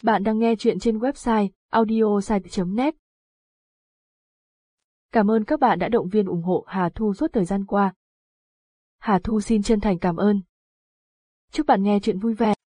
Bạn đang nghe chuyện trên website audiosite.net. Cảm ơn các bạn đã động viên ủng hộ Hà Thu suốt thời gian qua. Hà Thu xin chân thành cảm ơn. Chúc bạn nghe chuyện vui vẻ.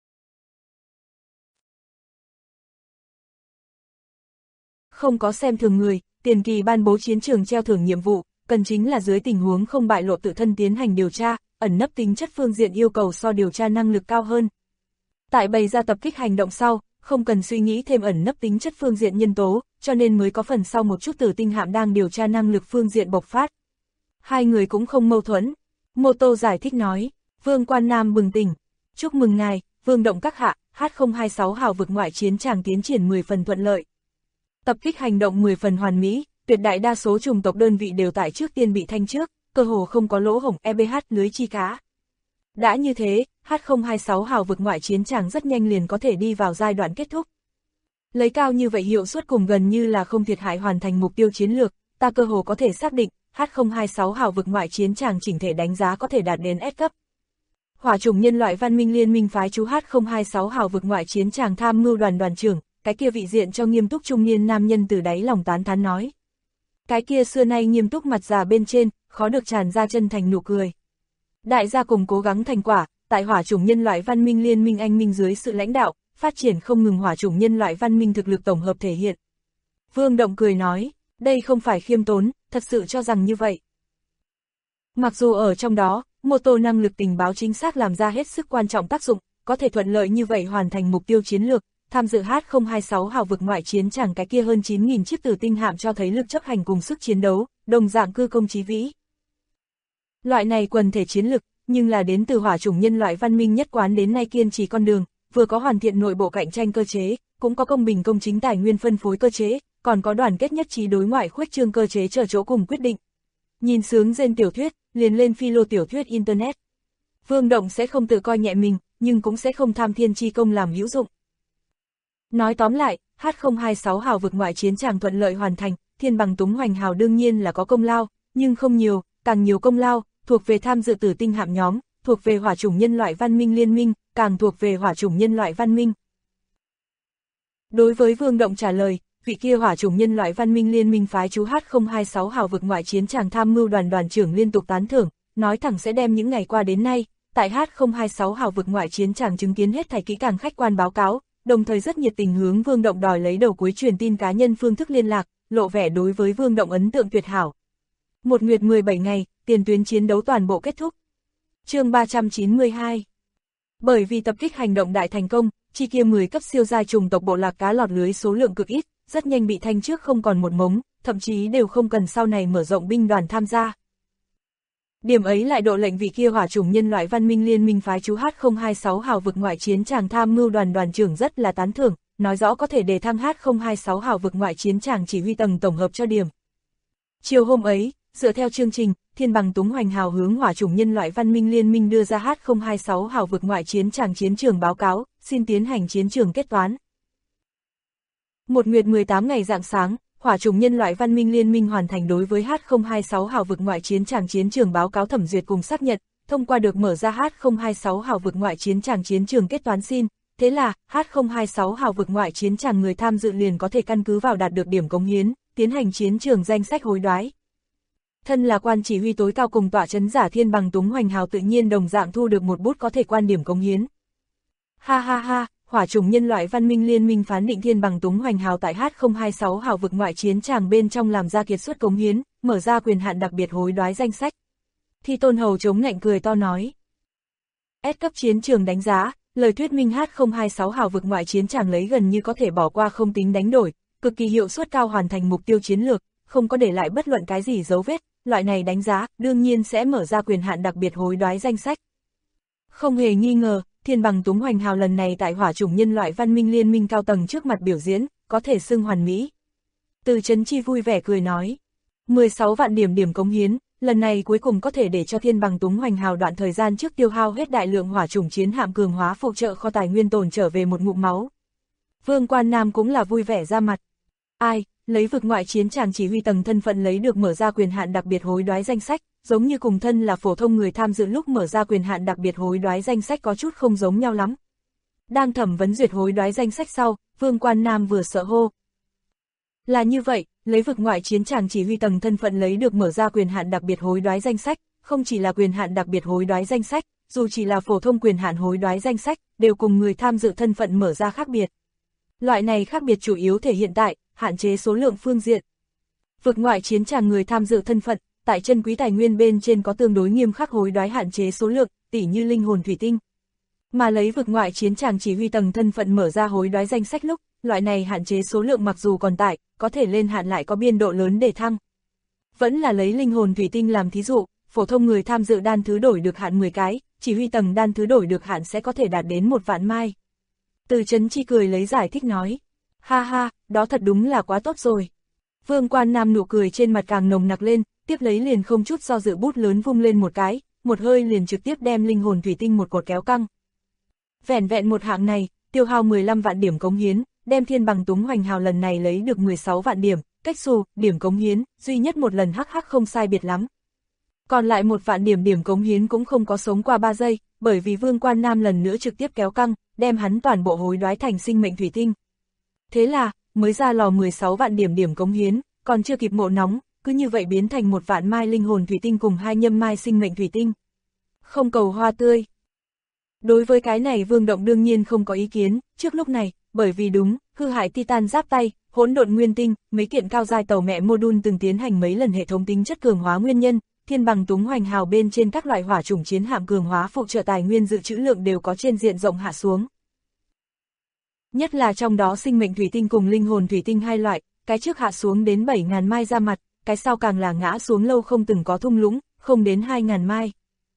Không có xem thường người, tiền kỳ ban bố chiến trường treo thưởng nhiệm vụ, cần chính là dưới tình huống không bại lộ tự thân tiến hành điều tra, ẩn nấp tính chất phương diện yêu cầu so điều tra năng lực cao hơn. Tại bày ra tập kích hành động sau, không cần suy nghĩ thêm ẩn nấp tính chất phương diện nhân tố, cho nên mới có phần sau một chút Tử Tinh hạm đang điều tra năng lực phương diện bộc phát. Hai người cũng không mâu thuẫn. Mô Tô giải thích nói, Vương Quan Nam bừng tỉnh. Chúc mừng ngài, Vương Động các hạ, H026 hào vực ngoại chiến tràng tiến triển 10 phần thuận lợi. Tập kích hành động 10 phần hoàn mỹ, tuyệt đại đa số chủng tộc đơn vị đều tại trước tiên bị thanh trước, cơ hồ không có lỗ hổng EBH lưới chi cá. Đã như thế, H026 hào vực ngoại chiến tràng rất nhanh liền có thể đi vào giai đoạn kết thúc. Lấy cao như vậy hiệu suất cùng gần như là không thiệt hại hoàn thành mục tiêu chiến lược, ta cơ hồ có thể xác định, H026 hào vực ngoại chiến tràng chỉnh thể đánh giá có thể đạt đến S cấp. Hỏa chủng nhân loại văn minh liên minh phái chú H026 hào vực ngoại chiến tràng tham mưu đoàn đoàn trưởng, cái kia vị diện cho nghiêm túc trung niên nam nhân từ đáy lòng tán thán nói. Cái kia xưa nay nghiêm túc mặt già bên trên, khó được tràn ra chân thành nụ cười. Đại gia cùng cố gắng thành quả, tại hỏa chủng nhân loại văn minh liên minh anh minh dưới sự lãnh đạo, phát triển không ngừng hỏa chủng nhân loại văn minh thực lực tổng hợp thể hiện. Vương Động cười nói, đây không phải khiêm tốn, thật sự cho rằng như vậy. Mặc dù ở trong đó, mô tô năng lực tình báo chính xác làm ra hết sức quan trọng tác dụng, có thể thuận lợi như vậy hoàn thành mục tiêu chiến lược, tham dự H026 hào vực ngoại chiến chẳng cái kia hơn 9.000 chiếc Tử Tinh hạm cho thấy lực chấp hành cùng sức chiến đấu, đồng dạng cư công chí vĩ. Loại này quần thể chiến lực, nhưng là đến từ hỏa chủng nhân loại văn minh nhất quán đến nay kiên trì con đường, vừa có hoàn thiện nội bộ cạnh tranh cơ chế, cũng có công bình công chính tài nguyên phân phối cơ chế, còn có đoàn kết nhất trí đối ngoại khuếch trương cơ chế chờ chỗ cùng quyết định. Nhìn sướng trên tiểu thuyết, liền lên philo tiểu thuyết Internet. Vương Động sẽ không tự coi nhẹ mình, nhưng cũng sẽ không tham thiên chi công làm hữu dụng. Nói tóm lại, H026 hào vực ngoại chiến tràng thuận lợi hoàn thành, Thiên Bằng Túng Hoành hào đương nhiên là có công lao, nhưng không nhiều, càng nhiều công lao, thuộc về tham dự Tử Tinh hạm nhóm, thuộc về hỏa chủng nhân loại văn minh liên minh, càng thuộc về hỏa chủng nhân loại văn minh. Đối với Vương Động trả lời, vị kia hỏa chủng nhân loại văn minh liên minh phái chú H026 hào vực ngoại chiến tràng tham mưu đoàn đoàn trưởng liên tục tán thưởng, nói thẳng sẽ đem những ngày qua đến nay, tại H026 hào vực ngoại chiến tràng chứng kiến hết thảy kỹ càng khách quan báo cáo, đồng thời rất nhiệt tình hướng Vương Động đòi lấy đầu cuối truyền tin cá nhân phương thức liên lạc, lộ vẻ đối với Vương Động ấn tượng tuyệt hảo. Một nguyệt 17 ngày, tiền tuyến chiến đấu toàn bộ kết thúc. Chương 392. Bởi vì tập kích hành động đại thành công, chi kia 10 cấp siêu giai trùng tộc bộ lạc cá lọt lưới số lượng cực ít, rất nhanh bị thanh trước không còn một mống, thậm chí đều không cần sau này mở rộng binh đoàn tham gia. Điểm ấy lại độ lệnh vị kia hỏa chủng nhân loại văn minh liên minh phái chú H026 hào vực ngoại chiến tràng tham mưu đoàn đoàn trưởng rất là tán thưởng, nói rõ có thể đề thăng H026 hào vực ngoại chiến tràng chỉ huy tầng tổng hợp cho điểm. Chiều hôm ấy, dựa theo chương trình, Thiên Bằng Túng Hoành hào hướng hỏa chủng nhân loại văn minh liên minh đưa ra H026 hào vực ngoại chiến tràng chiến trường báo cáo, xin tiến hành chiến trường kết toán. Một nguyệt 18 ngày rạng sáng, hỏa chủng nhân loại văn minh liên minh hoàn thành đối với H026 hào vực ngoại chiến tràng chiến trường báo cáo thẩm duyệt cùng xác nhận, thông qua được mở ra H026 hào vực ngoại chiến tràng chiến trường kết toán xin. Thế là, H026 hào vực ngoại chiến tràng người tham dự liền có thể căn cứ vào đạt được điểm cống hiến, tiến hành chiến trường danh sách hối đoái. Thân là quan chỉ huy tối cao cùng tọa chấn giả Thiên Bằng Túng Hoành hào tự nhiên đồng dạng thu được một bút có thể quan điểm cống hiến. Ha ha ha, hỏa chủng nhân loại văn minh liên minh phán định Thiên Bằng Túng Hoành hào tại H026 hào vực ngoại chiến tràng bên trong làm ra kiệt xuất cống hiến, mở ra quyền hạn đặc biệt hối đoái danh sách. Thi Tôn Hầu chống ngạnh cười to nói. S cấp chiến trường đánh giá, lời thuyết minh H026 hào vực ngoại chiến tràng lấy gần như có thể bỏ qua không tính đánh đổi, cực kỳ hiệu suất cao hoàn thành mục tiêu chiến lược, không có để lại bất luận cái gì dấu vết, loại này đánh giá, đương nhiên sẽ mở ra quyền hạn đặc biệt hối đoái danh sách. Không hề nghi ngờ, Thiên Bằng Túng Hoành hào lần này tại hỏa chủng nhân loại văn minh liên minh cao tầng trước mặt biểu diễn, có thể xưng hoàn mỹ. Từ Chấn Chi vui vẻ cười nói, 16 vạn điểm cống hiến, lần này cuối cùng có thể để cho Thiên Bằng Túng Hoành hào đoạn thời gian trước tiêu hao hết đại lượng hỏa chủng chiến hạm cường hóa phụ trợ kho tài nguyên tồn trở về một ngụm máu. Vương Quan Nam cũng là vui vẻ ra mặt. Ai, lấy vực ngoại chiến tràng chỉ huy tầng thân phận lấy được mở ra quyền hạn đặc biệt hối đoái danh sách, giống như cùng thân là phổ thông người tham dự lúc mở ra quyền hạn đặc biệt hối đoái danh sách có chút không giống nhau lắm. Đang thẩm vấn duyệt hối đoái danh sách sau, Vương Quan Nam vừa sợ hô. Là như vậy, lấy vực ngoại chiến tràng chỉ huy tầng thân phận lấy được mở ra quyền hạn đặc biệt hối đoái danh sách, không chỉ là quyền hạn đặc biệt hối đoái danh sách, dù chỉ là phổ thông quyền hạn hối đoái danh sách, đều cùng người tham dự thân phận mở ra khác biệt. Loại này khác biệt chủ yếu thể hiện tại, hạn chế số lượng phương diện. Vực ngoại chiến tràng người tham dự thân phận, tại chân quý tài nguyên bên trên có tương đối nghiêm khắc hối đoái hạn chế số lượng, tỉ như linh hồn thủy tinh. Mà lấy vực ngoại chiến tràng chỉ huy tầng thân phận mở ra hối đoái danh sách lúc, loại này hạn chế số lượng mặc dù còn tại, có thể lên hạn lại có biên độ lớn để thăng. Vẫn là lấy linh hồn thủy tinh làm thí dụ, phổ thông người tham dự đan thứ đổi được hạn 10 cái, chỉ huy tầng đan thứ đổi được hạn sẽ có thể đạt đến 1 vạn mai. Từ Chấn Chi cười lấy giải thích nói, ha ha, đó thật đúng là quá tốt rồi. Vương Quan Nam nụ cười trên mặt càng nồng nặc lên, tiếp lấy liền không chút do dự bút lớn vung lên một cái, một hơi liền trực tiếp đem linh hồn thủy tinh một cột kéo căng. Vẻn vẹn một hạng này, tiêu hao 15 vạn điểm cống hiến, đem Thiên Bằng Túng Hoành Hào lần này lấy được 16 vạn điểm, cách xù, điểm cống hiến, duy nhất một lần hắc không sai biệt lắm. Còn lại 1 vạn điểm cống hiến cũng không có sống qua 3 giây, bởi vì Vương Quan Nam lần nữa trực tiếp kéo căng, đem hắn toàn bộ hối đoái thành sinh mệnh thủy tinh. Thế là, mới ra lò 16 vạn điểm cống hiến, còn chưa kịp mộ nóng, cứ như vậy biến thành 1 vạn mai linh hồn thủy tinh cùng 2 nhâm mai sinh mệnh thủy tinh. Không cầu hoa tươi. Đối với cái này Vương Động đương nhiên không có ý kiến, trước lúc này, bởi vì đúng, hư hại Titan giáp tay, hỗn độn nguyên tinh, mấy kiện cao giai tàu mẹ module từng tiến hành mấy lần hệ thống tính chất cường hóa nguyên nhân, Thiên Bằng Túng Hoành Hào bên trên các loại hỏa chủng chiến hạm cường hóa phụ trợ tài nguyên dự trữ lượng đều có trên diện rộng hạ xuống. Nhất là trong đó sinh mệnh thủy tinh cùng linh hồn thủy tinh hai loại, cái trước hạ xuống đến 7.000 mai ra mặt, cái sau càng là ngã xuống lâu không từng có thung lũng, không đến 2.000 mai.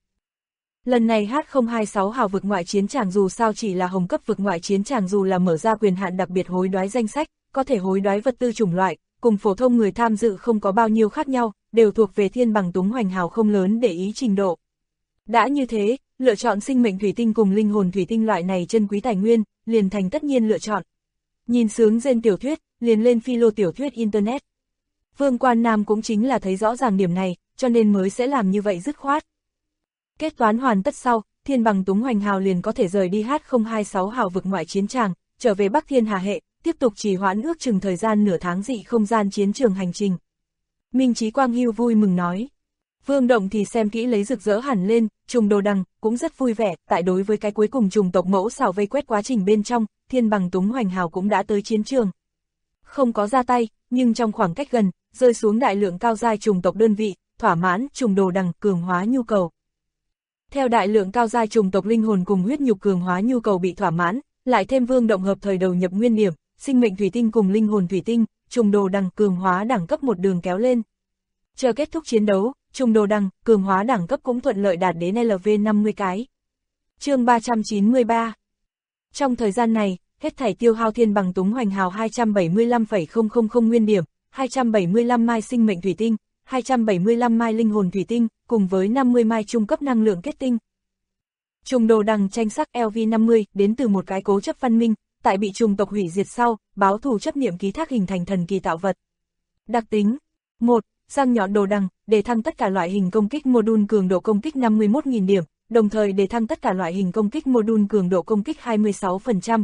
Lần này H026 hào vực ngoại chiến tràng dù sao chỉ là hồng cấp vực ngoại chiến tràng dù là mở ra quyền hạn đặc biệt hối đoái danh sách, có thể hối đoái vật tư chủng loại, cùng phổ thông người tham dự không có bao nhiêu khác nhau, đều thuộc về Thiên Bằng Túng Hoành Hào không lớn để ý trình độ. Đã như thế, lựa chọn sinh mệnh thủy tinh cùng linh hồn thủy tinh loại này chân quý tài nguyên, liền thành tất nhiên lựa chọn. Nhìn sướng gen tiểu thuyết, liền lên philo tiểu thuyết Internet. Vương Quan Nam cũng chính là thấy rõ ràng điểm này, cho nên mới sẽ làm như vậy dứt khoát. Kết toán hoàn tất sau, Thiên Bằng Túng Hoành Hào liền có thể rời đi H026 hào vực ngoại chiến tràng, trở về Bắc Thiên Hà hệ, tiếp tục trì hoãn ước chừng thời gian nửa tháng dị không gian chiến trường hành trình. Minh Chí Quang Hưu vui mừng nói. Vương Động thì xem kỹ lấy rực rỡ hẳn lên, trùng đồ đằng, cũng rất vui vẻ, tại đối với cái cuối cùng trùng tộc mẫu xảo vây quét quá trình bên trong, Thiên Bằng Túng Hoành Hào cũng đã tới chiến trường. Không có ra tay, nhưng trong khoảng cách gần, rơi xuống đại lượng cao giai trùng tộc đơn vị, thỏa mãn trùng đồ đằng cường hóa nhu cầu. Theo đại lượng cao giai trùng tộc linh hồn cùng huyết nhục cường hóa nhu cầu bị thỏa mãn, lại thêm Vương Động hợp thời đầu nhập nguyên điểm, sinh mệnh thủy tinh cùng linh hồn thủy tinh, trùng đồ đằng cường hóa đẳng cấp một đường kéo lên. Chờ kết thúc chiến đấu, trùng đồ đằng, cường hóa đẳng cấp cũng thuận lợi đạt đến LV50 cái. Chương 393. Trong thời gian này, hết thảy tiêu hao Thiên Bằng Túng Hoành Hào 275,000 nguyên điểm, 275 mai sinh mệnh thủy tinh, 275 mai linh hồn thủy tinh, cùng với 50 mai trung cấp năng lượng kết tinh. Trùng đồ đằng tranh sắc LV50 đến từ một cái cố chấp văn minh, tại bị trùng tộc hủy diệt sau, báo thù chấp niệm ký thác hình thành thần kỳ tạo vật. Đặc tính 1. Răng nhọn đồ đằng, đề thăng tất cả loại hình công kích module cường độ công kích 51.000 điểm, đồng thời đề thăng tất cả loại hình công kích module cường độ công kích 26%.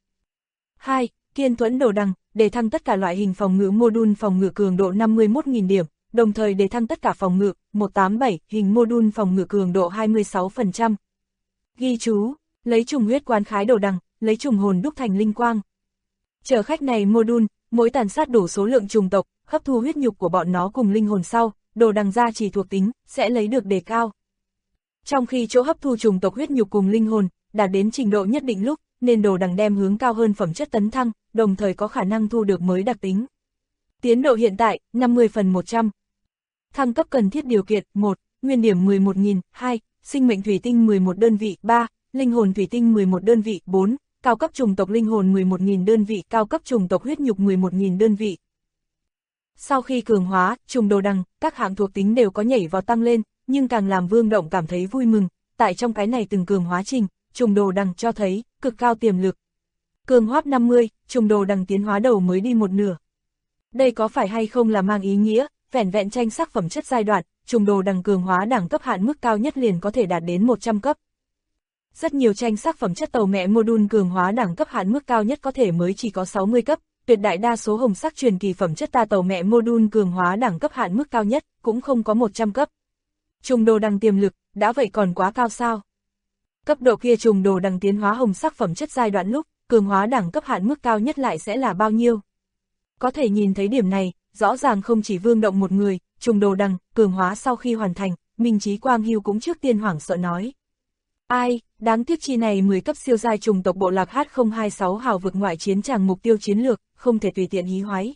2. Kiên thuẫn đồ đằng, đề thăng tất cả loại hình phòng ngự module phòng ngự cường độ 51.000 điểm, đồng thời đề thăng tất cả phòng ngự 187 hình module phòng ngự cường độ 26%. Ghi chú, lấy trùng huyết quán khái đồ đằng, lấy trùng hồn đúc thành linh quang. Chở khách này module, mỗi tàn sát đủ số lượng trùng tộc, hấp thu huyết nhục của bọn nó cùng linh hồn sau, đồ đằng gia trì thuộc tính, sẽ lấy được đề cao. Trong khi chỗ hấp thu trùng tộc huyết nhục cùng linh hồn, đạt đến trình độ nhất định lúc, nên đồ đằng đem hướng cao hơn phẩm chất tấn thăng, đồng thời có khả năng thu được mới đặc tính. Tiến độ hiện tại, 50/100. Thăng cấp cần thiết điều kiện, 1. Nguyên điểm 11.000, 2. Sinh mệnh thủy tinh 11 đơn vị, 3. Linh hồn thủy tinh 11 đơn vị, 4. Cao cấp trùng tộc linh hồn 11.000 đơn vị, cao cấp trùng tộc huyết nhục 11.000 đơn vị. Sau khi cường hóa, trùng đồ đằng, các hạng thuộc tính đều có nhảy vào tăng lên, nhưng càng làm Vương Động cảm thấy vui mừng, tại trong cái này từng cường hóa trình, trùng đồ đằng cho thấy cực cao tiềm lực. Cường hóa 50, trùng đồ đằng tiến hóa đầu mới đi một nửa. Đây có phải hay không là mang ý nghĩa, vẻn vẹn tranh sắc phẩm chất giai đoạn, trùng đồ đằng cường hóa đẳng cấp hạn mức cao nhất liền có thể đạt đến 100 cấp. Rất nhiều tranh sắc phẩm chất tàu mẹ module cường hóa đẳng cấp hạn mức cao nhất có thể mới chỉ có 60 cấp, tuyệt đại đa số hồng sắc truyền kỳ phẩm chất ta tàu mẹ module cường hóa đẳng cấp hạn mức cao nhất cũng không có 100 cấp. Trùng đồ đằng tiềm lực, đã vậy còn quá cao sao? Cấp độ kia trùng đồ đằng tiến hóa hồng sắc phẩm chất giai đoạn lúc, cường hóa đẳng cấp hạn mức cao nhất lại sẽ là bao nhiêu? Có thể nhìn thấy điểm này, rõ ràng không chỉ Vương Động một người, trùng đồ đằng, cường hóa sau khi hoàn thành, Minh Chí Quang Hưu cũng trước tiên hoảng sợ nói. Ai, đáng tiếc chi này 10 cấp siêu giai trùng tộc bộ lạc H026 hào vực ngoại chiến tràng mục tiêu chiến lược, không thể tùy tiện hí hoái.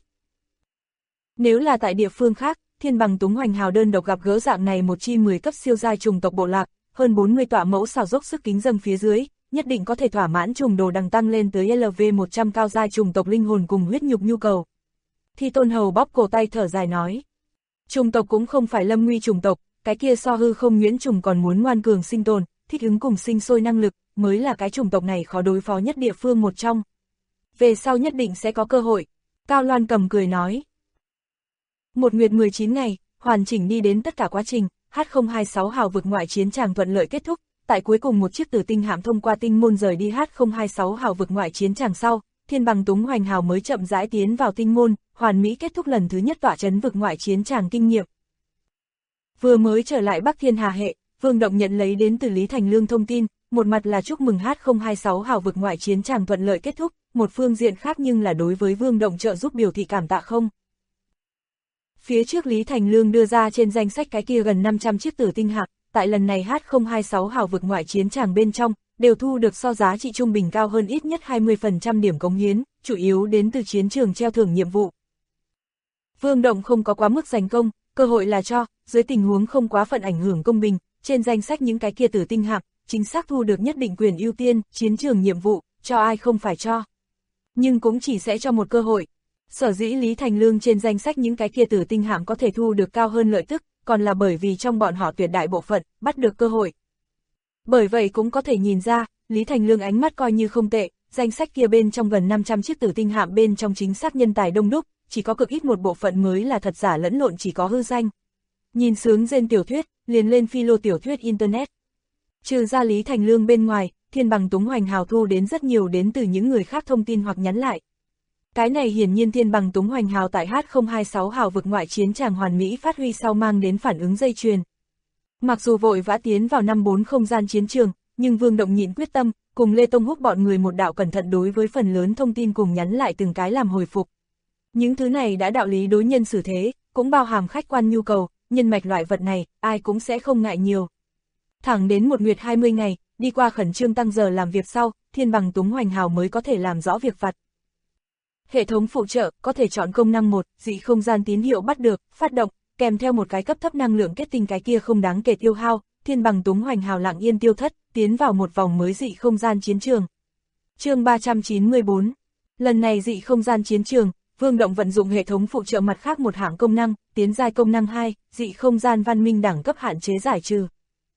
Nếu là tại địa phương khác, Thiên Bằng Túng Hoành hào đơn độc gặp gỡ dạng này một chi 10 cấp siêu giai trùng tộc bộ lạc, hơn 40 tọa mẫu xào dốc sức kính dâng phía dưới, nhất định có thể thỏa mãn trùng đồ đằng tăng lên tới LV100 cao giai trùng tộc linh hồn cùng huyết nhục nhu cầu. Thi Tôn Hầu bóp cổ tay thở dài nói. Trùng tộc cũng không phải lâm nguy trùng tộc, cái kia so hư không nhuyễn trùng còn muốn ngoan cường sinh tồn, thích ứng cùng sinh sôi năng lực, mới là cái chủng tộc này khó đối phó nhất địa phương một trong. Về sau nhất định sẽ có cơ hội. Cao Loan Cầm cười nói. Một nguyệt 19 ngày, hoàn chỉnh đi đến tất cả quá trình, H026 hào vực ngoại chiến tràng thuận lợi kết thúc, tại cuối cùng một chiếc tử tinh hạm thông qua tinh môn rời đi H026 hào vực ngoại chiến tràng sau, Thiên Bằng Túng Hoành hào mới chậm rãi tiến vào tinh môn, hoàn mỹ kết thúc lần thứ nhất tọa chấn vực ngoại chiến tràng kinh nghiệm. Vừa mới trở lại Bắc Thiên Hà hệ, Vương Động nhận lấy đến từ Lý Thành Lương thông tin, một mặt là chúc mừng H026 hào vực ngoại chiến tràng thuận lợi kết thúc, một phương diện khác nhưng là đối với Vương Động trợ giúp biểu thị cảm tạ không. Phía trước Lý Thành Lương đưa ra trên danh sách cái kia gần 500 chiếc tử tinh hạm, tại lần này H026 hào vực ngoại chiến tràng bên trong, đều thu được so giá trị trung bình cao hơn ít nhất 20% điểm cống hiến, chủ yếu đến từ chiến trường treo thưởng nhiệm vụ. Vương Động không có quá mức giành công, cơ hội là cho, dưới tình huống không quá phận ảnh hưởng công bình, trên danh sách những cái kia tử tinh hạm, chính xác thu được nhất định quyền ưu tiên, chiến trường nhiệm vụ, cho ai không phải cho. Nhưng cũng chỉ sẽ cho một cơ hội. Sở dĩ Lý Thành Lương trên danh sách những cái kia tử tinh hạm có thể thu được cao hơn lợi tức, còn là bởi vì trong bọn họ tuyệt đại bộ phận, bắt được cơ hội. Bởi vậy cũng có thể nhìn ra, Lý Thành Lương ánh mắt coi như không tệ, danh sách kia bên trong gần 500 chiếc tử tinh hạm bên trong chính xác nhân tài đông đúc, chỉ có cực ít một bộ phận mới là thật giả lẫn lộn chỉ có hư danh. Nhìn sướng rên tiểu thuyết, liền lên phi lô tiểu thuyết Internet. Trừ ra Lý Thành Lương bên ngoài, Thiên Bằng Túng Hoành hào thu đến rất nhiều đến từ những người khác thông tin hoặc nhắn lại. Cái này hiển nhiên Thiên Bằng Túng Hoành hào tại H026 hào vực ngoại chiến tràng hoàn mỹ phát huy sau mang đến phản ứng dây chuyền. Mặc dù vội vã tiến vào năm 4 không gian chiến trường, nhưng Vương Động nhịn quyết tâm, cùng Lê Tông Húc bọn người một đạo cẩn thận đối với phần lớn thông tin cùng nhắn lại từng cái làm hồi phục. Những thứ này đã đạo lý đối nhân xử thế, cũng bao hàm khách quan nhu cầu, nhân mạch loại vật này, ai cũng sẽ không ngại nhiều. Thẳng đến một nguyệt 20 ngày, đi qua khẩn trương tăng giờ làm việc sau, Thiên Bằng Túng Hoành hào mới có thể làm rõ việc vặt. Hệ thống phụ trợ, có thể chọn công năng 1, dị không gian tín hiệu bắt được, phát động, kèm theo một cái cấp thấp năng lượng kết tinh cái kia không đáng kể tiêu hao, Thiên Bằng Túng Hoành hào lặng yên tiêu thất, tiến vào một vòng mới dị không gian chiến trường. Chương 394. Lần này dị không gian chiến trường, Vương Động vận dụng hệ thống phụ trợ mặt khác một hạng công năng, tiến giai công năng 2, dị không gian văn minh đẳng cấp hạn chế giải trừ.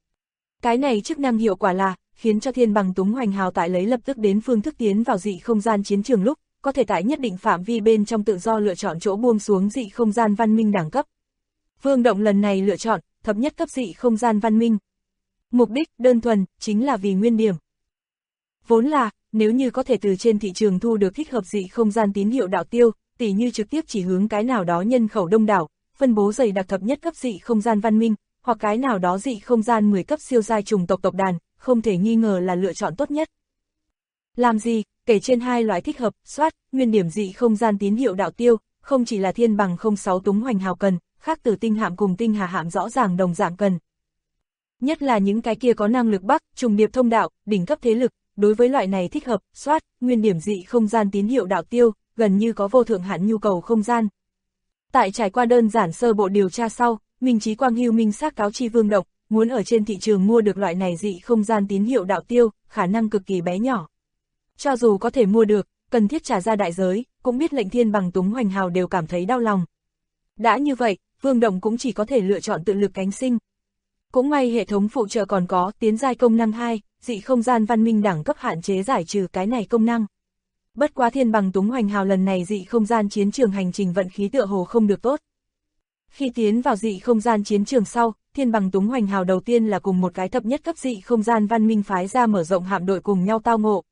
Cái này chức năng hiệu quả là, khiến cho Thiên Bằng Túng Hoành hào tại lấy lập tức đến phương thức tiến vào dị không gian chiến trường lúc, có thể tại nhất định phạm vi bên trong tự do lựa chọn chỗ buông xuống dị không gian văn minh đẳng cấp. Vương Động lần này lựa chọn, thập nhất cấp dị không gian văn minh. Mục đích, đơn thuần, chính là vì nguyên điểm. Vốn là, nếu như có thể từ trên thị trường thu được thích hợp dị không gian tín hiệu đạo tiêu, tỉ như trực tiếp chỉ hướng cái nào đó nhân khẩu đông đảo, phân bố dày đặc thập nhất cấp dị không gian văn minh, hoặc cái nào đó dị không gian 10 cấp siêu giai trùng tộc tộc đàn, không thể nghi ngờ là lựa chọn tốt nhất. Làm gì, kể trên hai loại thích hợp, soát, nguyên điểm dị không gian tín hiệu đạo tiêu, không chỉ là Thiên Bằng 06 Túng Hoành hào cần, khác Tử Tinh hạm cùng Tinh Hà hạm rõ ràng đồng dạng cần. Nhất là những cái kia có năng lực bắc, trùng điệp thông đạo, đỉnh cấp thế lực, đối với loại này thích hợp, soát, nguyên điểm dị không gian tín hiệu đạo tiêu, gần như có vô thượng hạn nhu cầu không gian. Tại trải qua đơn giản sơ bộ điều tra sau, Minh Chí Quang Hưu minh xác cáo chi Vương Động, muốn ở trên thị trường mua được loại này dị không gian tín hiệu đạo tiêu, khả năng cực kỳ bé nhỏ. Cho dù có thể mua được, cần thiết trả ra đại giới, cũng biết lệnh Thiên Bằng Túng Hoành hào đều cảm thấy đau lòng. Đã như vậy, Vương Động cũng chỉ có thể lựa chọn tự lực cánh sinh. Cũng may hệ thống phụ trợ còn có tiến giai công năng 2, dị không gian văn minh đẳng cấp hạn chế giải trừ cái này công năng. Bất quá Thiên Bằng Túng Hoành hào lần này dị không gian chiến trường hành trình vận khí tựa hồ không được tốt. Khi tiến vào dị không gian chiến trường sau, Thiên Bằng Túng Hoành Hào đầu tiên là cùng một cái thập nhất cấp dị không gian văn minh phái ra mở rộng hạm đội cùng nhau tao ngộ.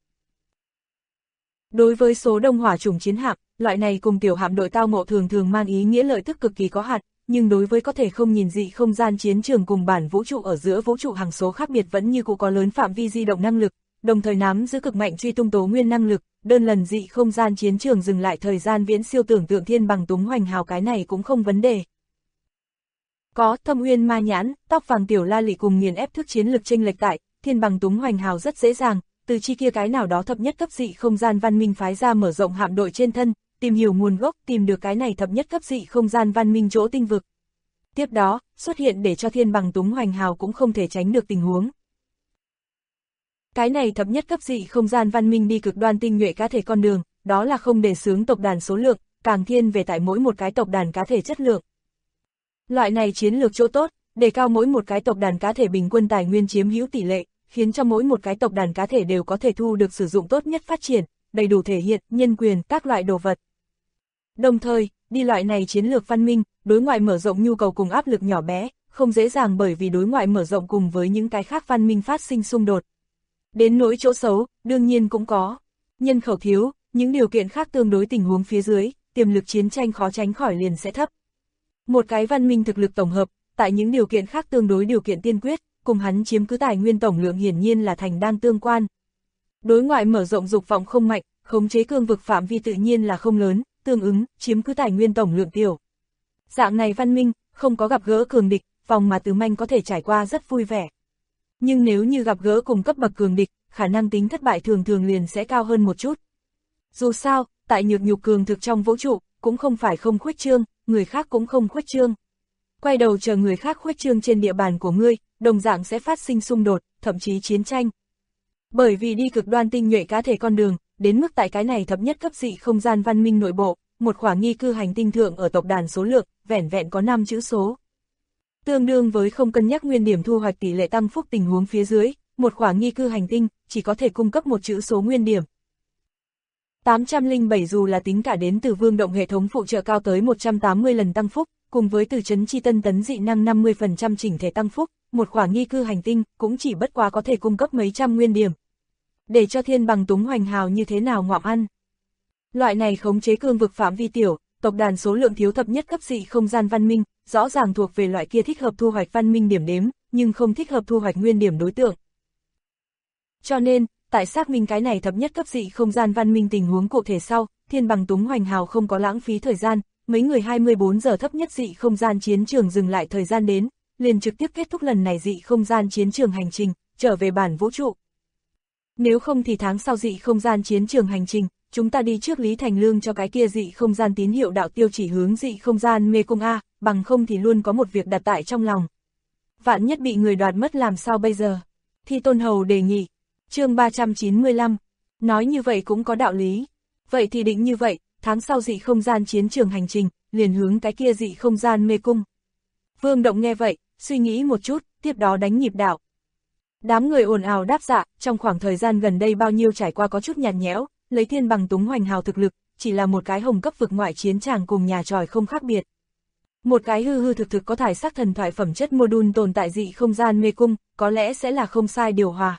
Đối với số đông hỏa chủng chiến hạm, loại này cùng tiểu hạm đội tao ngộ thường thường mang ý nghĩa lợi tức cực kỳ có hạn, nhưng đối với có thể không nhìn dị không gian chiến trường cùng bản vũ trụ ở giữa vũ trụ hằng số khác biệt vẫn như cũ có lớn phạm vi di động năng lực, đồng thời nắm giữ cực mạnh truy tung tố nguyên năng lực, đơn lần dị không gian chiến trường dừng lại thời gian viễn siêu tưởng tượng Thiên Bằng Túng Hoành Hào cái này cũng không vấn đề. Có Thâm Uyên Ma Nhãn, tóc vàng tiểu la lị cùng nghiền ép thức chiến lực chênh lệch tại, Thiên Bằng Túng Hoành Hào rất dễ dàng, từ chi kia cái nào đó thập nhất cấp dị không gian văn minh phái ra mở rộng hạm đội trên thân, tìm hiểu nguồn gốc, tìm được cái này thập nhất cấp dị không gian văn minh chỗ tinh vực. Tiếp đó, xuất hiện để cho Thiên Bằng Túng Hoành Hào cũng không thể tránh được tình huống. Cái này thập nhất cấp dị không gian văn minh đi cực đoan tinh nhuệ cá thể con đường, đó là không đề xướng tộc đàn số lượng, càng thiên về tại mỗi một cái tộc đàn cá thể chất lượng. Loại này chiến lược chỗ tốt, đề cao mỗi một cái tộc đàn cá thể bình quân tài nguyên chiếm hữu tỷ lệ, khiến cho mỗi một cái tộc đàn cá thể đều có thể thu được sử dụng tốt nhất phát triển, đầy đủ thể hiện, nhân quyền, các loại đồ vật. Đồng thời, đi loại này chiến lược văn minh, đối ngoại mở rộng nhu cầu cùng áp lực nhỏ bé, không dễ dàng bởi vì đối ngoại mở rộng cùng với những cái khác văn minh phát sinh xung đột. Đến nỗi chỗ xấu, đương nhiên cũng có. Nhân khẩu thiếu, những điều kiện khác tương đối tình huống phía dưới, tiềm lực chiến tranh khó tránh khỏi liền sẽ thấp. Một cái văn minh thực lực tổng hợp, tại những điều kiện khác tương đối điều kiện tiên quyết, cùng hắn chiếm cứ tài nguyên tổng lượng hiển nhiên là thành đang tương quan. Đối ngoại mở rộng dục vọng không mạnh, khống chế cương vực phạm vi tự nhiên là không lớn, tương ứng, chiếm cứ tài nguyên tổng lượng tiểu. Dạng này văn minh, không có gặp gỡ cường địch, vòng mà từ manh có thể trải qua rất vui vẻ. Nhưng nếu như gặp gỡ cùng cấp bậc cường địch, khả năng tính thất bại thường thường liền sẽ cao hơn một chút. Dù sao, tại nhược nhục cường thực trong vũ trụ, cũng không phải không khuếch trương, người khác cũng không khuếch trương. Quay đầu chờ người khác khuếch trương trên địa bàn của ngươi, đồng dạng sẽ phát sinh xung đột, thậm chí chiến tranh. Bởi vì đi cực đoan tinh nhuệ cá thể con đường, đến mức tại cái này thập nhất cấp dị không gian văn minh nội bộ, một khỏa nghi cư hành tinh thượng ở tộc đàn số lượng, vẻn vẹn có 5 chữ số. Tương đương với không cân nhắc nguyên điểm thu hoạch tỷ lệ tăng phúc tình huống phía dưới, một khỏa nghi cư hành tinh chỉ có thể cung cấp một chữ số nguyên điểm. 807 dù là tính cả đến từ vương động hệ thống phụ trợ cao tới 180 lần tăng phúc, cùng với từ trấn chi tân tấn dị năng 50% chỉnh thể tăng phúc, một khỏa nghi cư hành tinh cũng chỉ bất quá có thể cung cấp mấy trăm nguyên điểm. Để cho Thiên Bằng Túng Hoành Hào như thế nào ngoạm ăn. Loại này khống chế cương vực phạm vi tiểu, tộc đàn số lượng thiếu thập nhất cấp dị không gian văn minh, rõ ràng thuộc về loại kia thích hợp thu hoạch văn minh điểm đếm, nhưng không thích hợp thu hoạch nguyên điểm đối tượng. Cho nên, tại xác minh cái này thập nhất cấp dị không gian văn minh tình huống cụ thể sau, Thiên Bằng Túng Hoành Hào không có lãng phí thời gian, mấy người 24 giờ thấp nhất dị không gian chiến trường dừng lại thời gian đến, liền trực tiếp kết thúc lần này dị không gian chiến trường hành trình, trở về bản vũ trụ. Nếu không thì tháng sau dị không gian chiến trường hành trình, chúng ta đi trước Lý Thành Lương cho cái kia dị không gian tín hiệu đạo tiêu chỉ hướng dị không gian mê cung A, bằng không thì luôn có một việc đặt tại trong lòng. Vạn nhất bị người đoạt mất làm sao bây giờ? Thi Tôn Hầu đề nghị. Chương 395. Nói như vậy cũng có đạo lý. Vậy thì định như vậy, tháng sau dị không gian chiến trường hành trình, liền hướng cái kia dị không gian mê cung. Vương Động nghe vậy, suy nghĩ một chút, tiếp đó đánh nhịp đạo. Đám người ồn ào đáp dạ, trong khoảng thời gian gần đây bao nhiêu trải qua có chút nhạt nhẽo, lấy Thiên Bằng Túng Hoành Hào thực lực, chỉ là một cái hồng cấp vực ngoại chiến tràng cùng nhà tròi không khác biệt. Một cái hư hư thực thực có thải sắc thần thoại phẩm chất module tồn tại dị không gian mê cung, có lẽ sẽ là không sai điều hòa.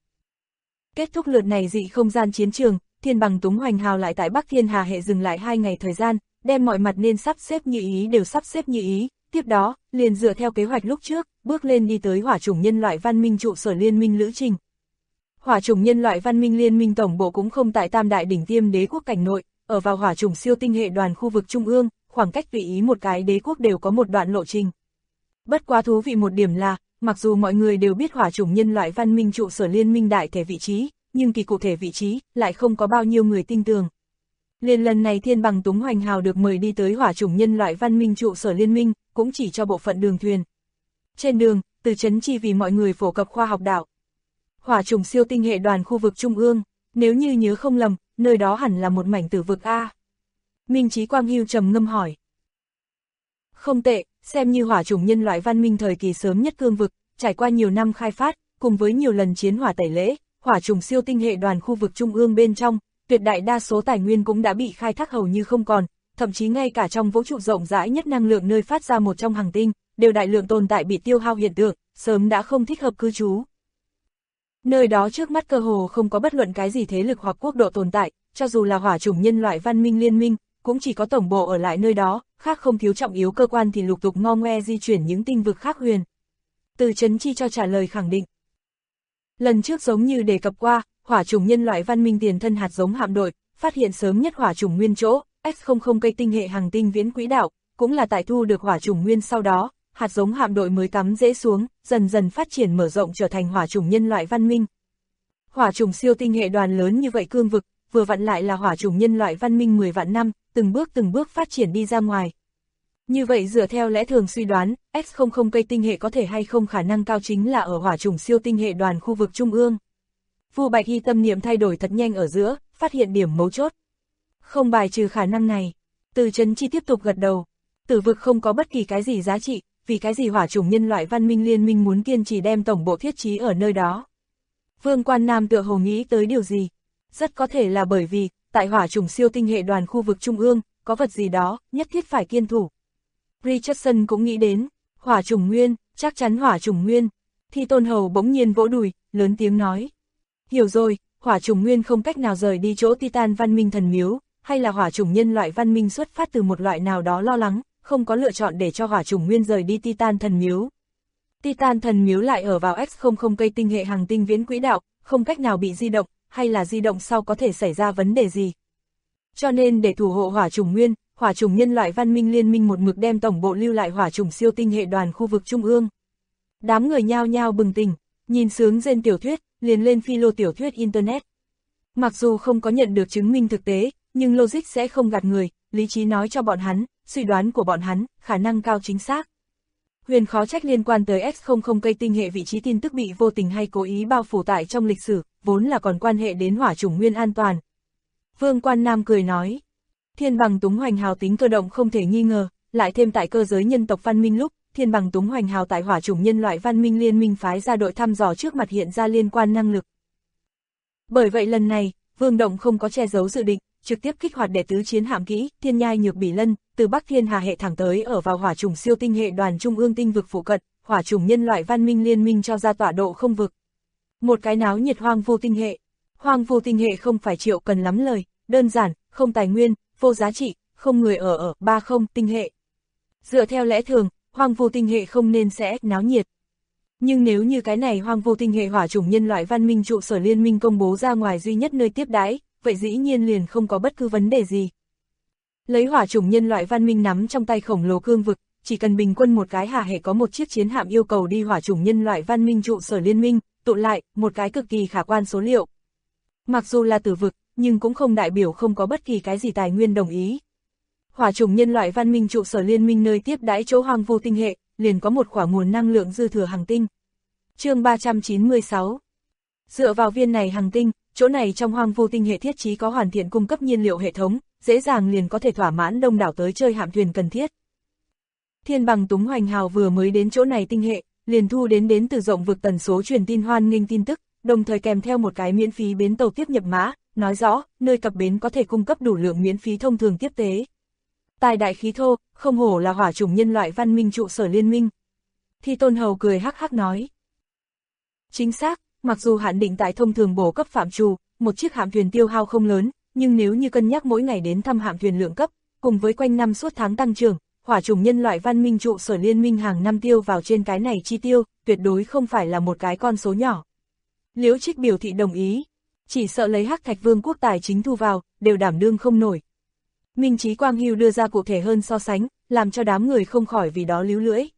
Kết thúc lượt này dị không gian chiến trường, Thiên Bằng Túng Hoành Hào lại tại Bắc Thiên Hà hệ dừng lại 2 ngày thời gian, đem mọi mặt nên sắp xếp như ý đều sắp xếp như ý, tiếp đó, liền dựa theo kế hoạch lúc trước, bước lên đi tới hỏa chủng nhân loại văn minh trụ sở liên minh lữ trình. Hỏa chủng nhân loại văn minh liên minh tổng bộ cũng không tại Tam Đại đỉnh tiêm đế quốc cảnh nội, ở vào hỏa chủng siêu tinh hệ đoàn khu vực trung ương, khoảng cách tùy ý một cái đế quốc đều có một đoạn lộ trình. Bất quá thú vị một điểm là, mặc dù mọi người đều biết hỏa chủng nhân loại văn minh trụ sở liên minh đại thể vị trí, nhưng kỳ cụ thể vị trí lại không có bao nhiêu người tin tưởng. Liền lần này Thiên Bằng Túng Hoành Hào được mời đi tới hỏa chủng nhân loại văn minh trụ sở liên minh, cũng chỉ cho bộ phận đường thuyền. Trên đường, từ trấn chi vì mọi người phổ cập khoa học đạo. Hỏa chủng siêu tinh hệ đoàn khu vực trung ương, nếu như nhớ không lầm, nơi đó hẳn là một mảnh tử vực A. Minh Chí Quang Hưu trầm ngâm hỏi. Không tệ, xem như hỏa chủng nhân loại văn minh thời kỳ sớm nhất cương vực, trải qua nhiều năm khai phát, cùng với nhiều lần chiến hỏa tẩy lễ, hỏa chủng siêu tinh hệ đoàn khu vực trung ương bên trong, tuyệt đại đa số tài nguyên cũng đã bị khai thác hầu như không còn, thậm chí ngay cả trong vũ trụ rộng rãi nhất năng lượng nơi phát ra một trong hành tinh, đều đại lượng tồn tại bị tiêu hao hiện tượng, sớm đã không thích hợp cư trú. Nơi đó trước mắt cơ hồ không có bất luận cái gì thế lực hoặc quốc độ tồn tại, cho dù là hỏa chủng nhân loại văn minh liên minh, cũng chỉ có tổng bộ ở lại nơi đó, khác không thiếu trọng yếu cơ quan thì lục tục ngo ngoe di chuyển những tinh vực khác huyền. Từ Chấn Chi cho trả lời khẳng định. Lần trước giống như đề cập qua, hỏa chủng nhân loại văn minh tiền thân hạt giống hạm đội, phát hiện sớm nhất hỏa chủng nguyên chỗ, X00 cây tinh hệ hành tinh viễn quỹ đạo, cũng là tại thu được hỏa chủng nguyên sau đó, hạt giống hạm đội mới cắm rễ xuống, dần dần phát triển mở rộng trở thành hỏa chủng nhân loại văn minh. Hỏa chủng siêu tinh hệ đoàn lớn như vậy cương vực, vừa vặn lại là hỏa chủng nhân loại văn minh 10 vạn năm, từng bước phát triển đi ra ngoài. Như vậy dựa theo lẽ thường suy đoán, X00 cây tinh hệ có thể hay không khả năng cao chính là ở hỏa chủng siêu tinh hệ đoàn khu vực trung ương. Vu Bạch Hy tâm niệm thay đổi thật nhanh ở giữa, phát hiện điểm mấu chốt. Không bài trừ khả năng này. Từ Chấn Chi tiếp tục gật đầu. Tử vực không có bất kỳ cái gì giá trị, vì cái gì hỏa chủng nhân loại văn minh liên minh muốn kiên trì đem tổng bộ thiết trí ở nơi đó. Vương Quan Nam tựa hồ nghĩ tới điều gì? Rất có thể là bởi vì, tại hỏa chủng siêu tinh hệ đoàn khu vực trung ương, có vật gì đó, nhất thiết phải kiên thủ. Richardson cũng nghĩ đến, hỏa chủng nguyên, chắc chắn hỏa chủng nguyên. Thi Tôn Hầu bỗng nhiên vỗ đùi, lớn tiếng nói. Hiểu rồi, hỏa chủng nguyên không cách nào rời đi chỗ Titan văn minh thần miếu, hay là hỏa chủng nhân loại văn minh xuất phát từ một loại nào đó lo lắng, không có lựa chọn để cho hỏa chủng nguyên rời đi Titan thần miếu. Titan thần miếu lại ở vào X00 cây tinh hệ hành tinh viễn quỹ đạo, không cách nào bị di động, hay là di động sau có thể xảy ra vấn đề gì. Cho nên để thủ hộ hỏa chủng nguyên, hỏa chủng nhân loại văn minh liên minh một mực đem tổng bộ lưu lại hỏa chủng siêu tinh hệ đoàn khu vực trung ương. Đám người nhao nhao bừng tỉnh, nhìn sướng rên tiểu thuyết, liền lên philo tiểu thuyết Internet. Mặc dù không có nhận được chứng minh thực tế, nhưng logic sẽ không gạt người, lý trí nói cho bọn hắn, suy đoán của bọn hắn, khả năng cao chính xác. Huyền khó trách liên quan tới X00 cây tinh hệ vị trí tin tức bị vô tình hay cố ý bao phủ tại trong lịch sử, vốn là còn quan hệ đến hỏa chủng nguyên an toàn. Vương Quan Nam cười nói, Thiên Bằng Túng Hoành Hào tính cơ động không thể nghi ngờ, lại thêm tại cơ giới nhân tộc văn minh lúc, Thiên Bằng Túng Hoành Hào tại hỏa chủng nhân loại văn minh liên minh phái ra đội thăm dò trước mặt hiện ra liên quan năng lực. Bởi vậy lần này, Vương Động không có che giấu dự định, trực tiếp kích hoạt đệ tứ chiến hạm kỹ, Thiên Nhai Nhược Bỉ Lân, từ Bắc Thiên Hà hệ thẳng tới ở vào hỏa chủng siêu tinh hệ đoàn trung ương tinh vực phụ cận, hỏa chủng nhân loại văn minh liên minh cho ra tọa độ không vực. Một cái náo nhiệt hoang vu tinh hệ. Hoang vu tinh hệ không phải triệu cần lắm lời, đơn giản, không tài nguyên, vô giá trị, không người ở 30 tinh hệ. Dựa theo lẽ thường, hoang vu tinh hệ không nên sẽ náo nhiệt. Nhưng nếu như cái này hoang vu tinh hệ hỏa chủng nhân loại văn minh trụ sở liên minh công bố ra ngoài duy nhất nơi tiếp đãi, vậy dĩ nhiên liền không có bất cứ vấn đề gì. Lấy hỏa chủng nhân loại văn minh nắm trong tay khổng lồ cương vực, chỉ cần bình quân một cái hà hệ có một chiếc chiến hạm yêu cầu đi hỏa chủng nhân loại văn minh trụ sở liên minh, tụ lại, một cái cực kỳ khả quan số liệu. Mặc dù là tử vực, nhưng cũng không đại biểu không có bất kỳ cái gì tài nguyên đồng ý. Hỏa chủng nhân loại văn minh trụ sở liên minh nơi tiếp đãi chỗ hoang vu tinh hệ, liền có một khoả nguồn năng lượng dư thừa hành tinh. Chương 396. Dựa vào viên này hành tinh, chỗ này trong hoang vu tinh hệ thiết trí có hoàn thiện cung cấp nhiên liệu hệ thống, dễ dàng liền có thể thỏa mãn đông đảo tới chơi hạm thuyền cần thiết. Thiên Bằng Túng Hoành Hào vừa mới đến chỗ này tinh hệ, liền thu đến từ rộng vực tần số truyền tin hoan nghênh tin tức, đồng thời kèm theo một cái miễn phí bến tàu tiếp nhập mã, nói rõ, nơi cập bến có thể cung cấp đủ lượng miễn phí thông thường tiếp tế. Tài đại khí thô, không hổ là hỏa chủng nhân loại văn minh trụ sở liên minh. Thi Tôn Hầu cười hắc hắc nói. Chính xác, mặc dù hạn định tại thông thường bổ cấp phạm trù, một chiếc hạm thuyền tiêu hao không lớn, nhưng nếu như cân nhắc mỗi ngày đến thăm hạm thuyền lượng cấp, cùng với quanh năm suốt tháng tăng trưởng, hỏa chủng nhân loại văn minh trụ sở liên minh hàng năm tiêu vào trên cái này chi tiêu, tuyệt đối không phải là một cái con số nhỏ. Liễu Trích biểu thị đồng ý, chỉ sợ lấy Hắc Thạch Vương quốc tài chính thu vào, đều đảm đương không nổi. Minh Chí Quang Hưu đưa ra cụ thể hơn so sánh, làm cho đám người không khỏi vì đó líu lưỡi.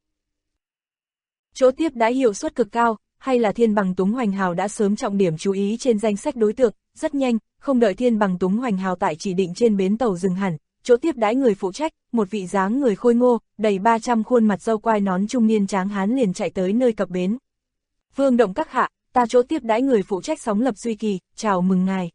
Chỗ tiếp đãi hiệu suất cực cao, hay là Thiên Bằng Túng Hoành Hào đã sớm trọng điểm chú ý trên danh sách đối tượng, rất nhanh, không đợi Thiên Bằng Túng Hoành Hào tại chỉ định trên bến tàu dừng hẳn, chỗ tiếp đãi người phụ trách, một vị dáng người khôi ngô, đầy 300 khuôn mặt râu quai nón trung niên tráng hán liền chạy tới nơi cập bến. Vương Động các hạ, ta chỗ tiếp đãi người phụ trách Sóng Lập Duy Kỳ, chào mừng ngài.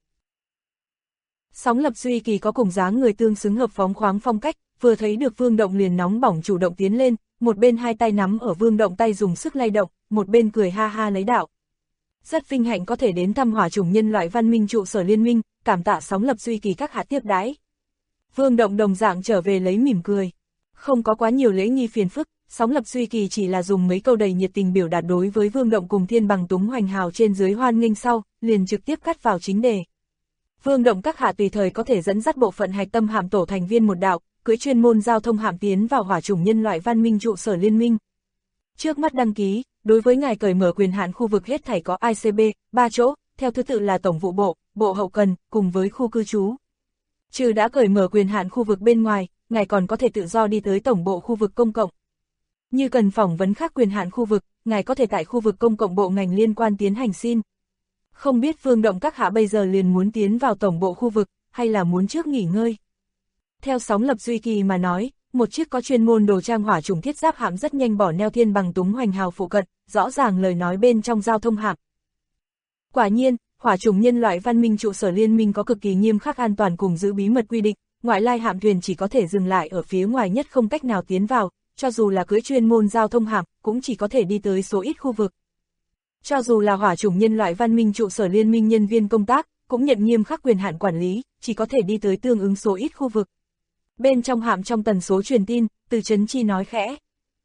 Sóng Lập Duy Kỳ có cùng dáng người tương xứng hợp phóng khoáng phong cách, vừa thấy được Vương Động liền nóng bỏng chủ động tiến lên, một bên hai tay nắm ở Vương Động tay dùng sức lay động, một bên cười ha ha lấy đạo. Rất vinh hạnh có thể đến thăm hỏa chủng nhân loại văn minh trụ sở liên minh, cảm tạ Sóng Lập Duy Kỳ các hạ tiếp đãi. Vương Động đồng dạng trở về lấy mỉm cười. Không có quá nhiều lễ nghi phiền phức, Sóng Lập Duy Kỳ chỉ là dùng mấy câu đầy nhiệt tình biểu đạt đối với Vương Động cùng Thiên Bằng Túng Hoành Hào trên dưới hoan nghênh sau, liền trực tiếp cắt vào chính đề. Vương Động các hạ tùy thời có thể dẫn dắt bộ phận hạch tâm hạm tổ thành viên một đạo, cưỡi chuyên môn giao thông hạm tiến vào hỏa chủng nhân loại văn minh trụ sở liên minh. Trước mắt đăng ký, đối với ngài cởi mở quyền hạn khu vực hết thảy có ICB, 3 chỗ, theo thứ tự là Tổng vụ bộ, Bộ Hậu cần, cùng với khu cư trú. Trừ đã cởi mở quyền hạn khu vực bên ngoài, ngài còn có thể tự do đi tới tổng bộ khu vực công cộng. Như cần phỏng vấn khác quyền hạn khu vực, ngài có thể tại khu vực công cộng bộ ngành liên quan tiến hành xin. Không biết Vương Động các hạ bây giờ liền muốn tiến vào tổng bộ khu vực, hay là muốn trước nghỉ ngơi. Theo Sóng Lập Duy Kỳ mà nói, một chiếc có chuyên môn đồ trang hỏa chủng thiết giáp hạm rất nhanh bỏ neo Thiên Bằng Túng Hoành Hào phụ cận, rõ ràng lời nói bên trong giao thông hạm. Quả nhiên, hỏa chủng nhân loại văn minh trụ sở liên minh có cực kỳ nghiêm khắc an toàn cùng giữ bí mật quy định, ngoại lai hạm thuyền chỉ có thể dừng lại ở phía ngoài nhất không cách nào tiến vào, cho dù là cưỡi chuyên môn giao thông hạm, cũng chỉ có thể đi tới số ít khu vực. Cho dù là hỏa chủng nhân loại văn minh trụ sở liên minh nhân viên công tác, cũng nhận nghiêm khắc quyền hạn quản lý, chỉ có thể đi tới tương ứng số ít khu vực. Bên trong hạm trong tần số truyền tin, Từ Chấn Chi nói khẽ.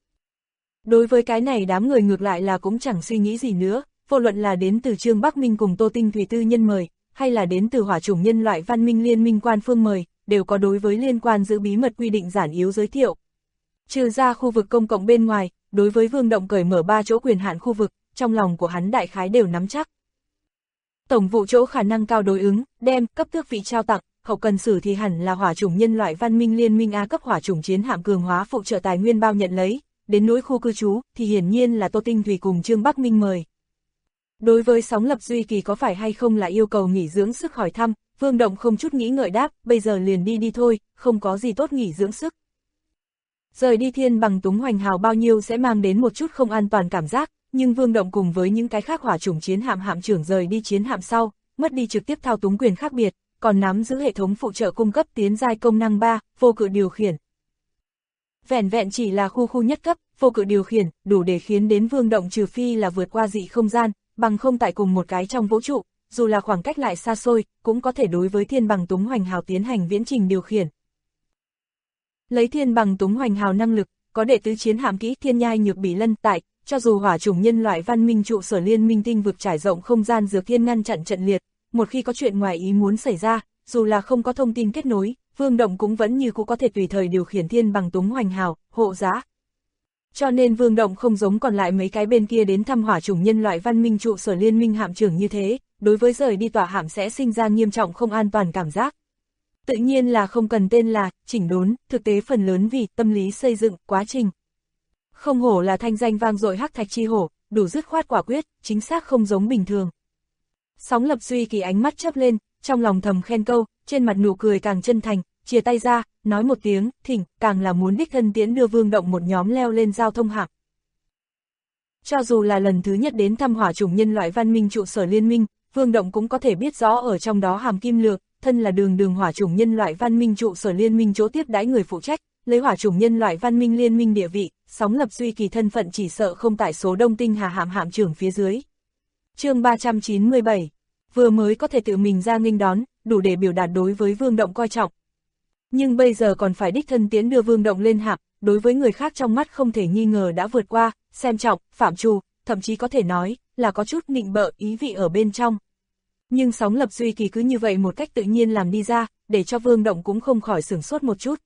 Đối với cái này đám người ngược lại là cũng chẳng suy nghĩ gì nữa, vô luận là đến từ Trương Bắc Minh cùng Tô Tinh Thủy tư nhân mời, hay là đến từ hỏa chủng nhân loại văn minh liên minh quan phương mời, đều có đối với liên quan giữ bí mật quy định giản yếu giới thiệu. Trừ ra khu vực công cộng bên ngoài, đối với Vương Động cởi mở 3 chỗ quyền hạn khu vực, trong lòng của hắn đại khái đều nắm chắc. Tổng vụ chỗ khả năng cao đối ứng, đem, cấp tước vị trao tặng, hậu cần sử thì hẳn là hỏa chủng nhân loại văn minh liên minh A cấp hỏa chủng chiến hạm cường hóa phụ trợ tài nguyên bao nhận lấy, đến nỗi khu cư trú thì hiển nhiên là Tô Tinh Thủy cùng Trương Bắc Minh mời. Đối với Sóng Lập Duy Kỳ có phải hay không là yêu cầu nghỉ dưỡng sức hỏi thăm, Vương Động không chút nghĩ ngợi đáp, bây giờ liền đi thôi, không có gì tốt nghỉ dưỡng sức. Rời đi Thiên Bằng Túng Hoành Hào bao nhiêu sẽ mang đến một chút không an toàn cảm giác, nhưng Vương Động cùng với những cái khác hỏa chủng chiến hạm hạm trưởng rời đi chiến hạm sau, mất đi trực tiếp thao túng quyền khác biệt, còn nắm giữ hệ thống phụ trợ cung cấp tiến giai công năng 3, vô cự điều khiển. Vẻn vẹn chỉ là khu nhất cấp, vô cự điều khiển, đủ để khiến đến Vương Động trừ phi là vượt qua dị không gian, bằng không tại cùng một cái trong vũ trụ, dù là khoảng cách lại xa xôi, cũng có thể đối với Thiên Bằng Túng Hoành Hào tiến hành viễn trình điều khiển. Lấy Thiên Bằng Túng Hoành Hào năng lực, có đệ tứ chiến hạm kỹ Thiên Nhai Nhược Bỉ Lân tại, cho dù hỏa chủng nhân loại văn minh trụ sở liên minh tinh vực trải rộng không gian dược thiên ngăn chặn trận liệt, một khi có chuyện ngoài ý muốn xảy ra, dù là không có thông tin kết nối, Vương Động cũng vẫn như cũ có thể tùy thời điều khiển Thiên Bằng Túng Hoành Hào, hộ giá. Cho nên Vương Động không giống còn lại mấy cái bên kia đến thăm hỏa chủng nhân loại văn minh trụ sở liên minh hạm trưởng như thế, đối với rời đi tòa hạm sẽ sinh ra nghiêm trọng không an toàn cảm giác. Tự nhiên là không cần tên là, chỉnh đốn, thực tế phần lớn vì tâm lý xây dựng, quá trình. Không hổ là thanh danh vang dội Hắc Thạch Chi Hổ, đủ dứt khoát quả quyết, chính xác không giống bình thường. Sóng Lập Duy Kỳ ánh mắt chớp lên, trong lòng thầm khen câu, trên mặt nụ cười càng chân thành, chia tay ra, nói một tiếng, thỉnh, càng là muốn đích thân tiễn đưa Vương Động một nhóm leo lên giao thông hạm. Cho dù là lần thứ nhất đến thăm hỏa chủng nhân loại văn minh trụ sở liên minh, Vương Động cũng có thể biết rõ ở trong đó hàm kim lượng, thân là đường hỏa chủng nhân loại văn minh trụ sở liên minh chỗ tiếp đãi người phụ trách, lấy hỏa chủng nhân loại văn minh liên minh địa vị, Sóng Lập Duy Kỳ thân phận chỉ sợ không tại số Đông Tinh Hà hạm hạm trưởng phía dưới. Chương 397, vừa mới có thể tự mình ra nghênh đón, đủ để biểu đạt đối với Vương Động coi trọng. Nhưng bây giờ còn phải đích thân tiễn đưa Vương Động lên hạm, đối với người khác trong mắt không thể nghi ngờ đã vượt qua, xem trọng, phạm trù, thậm chí có thể nói là có chút nịnh bợ ý vị ở bên trong. Nhưng Sóng Lập Duy Kỳ cứ như vậy một cách tự nhiên làm đi ra, để cho Vương Động cũng không khỏi sửng sốt một chút.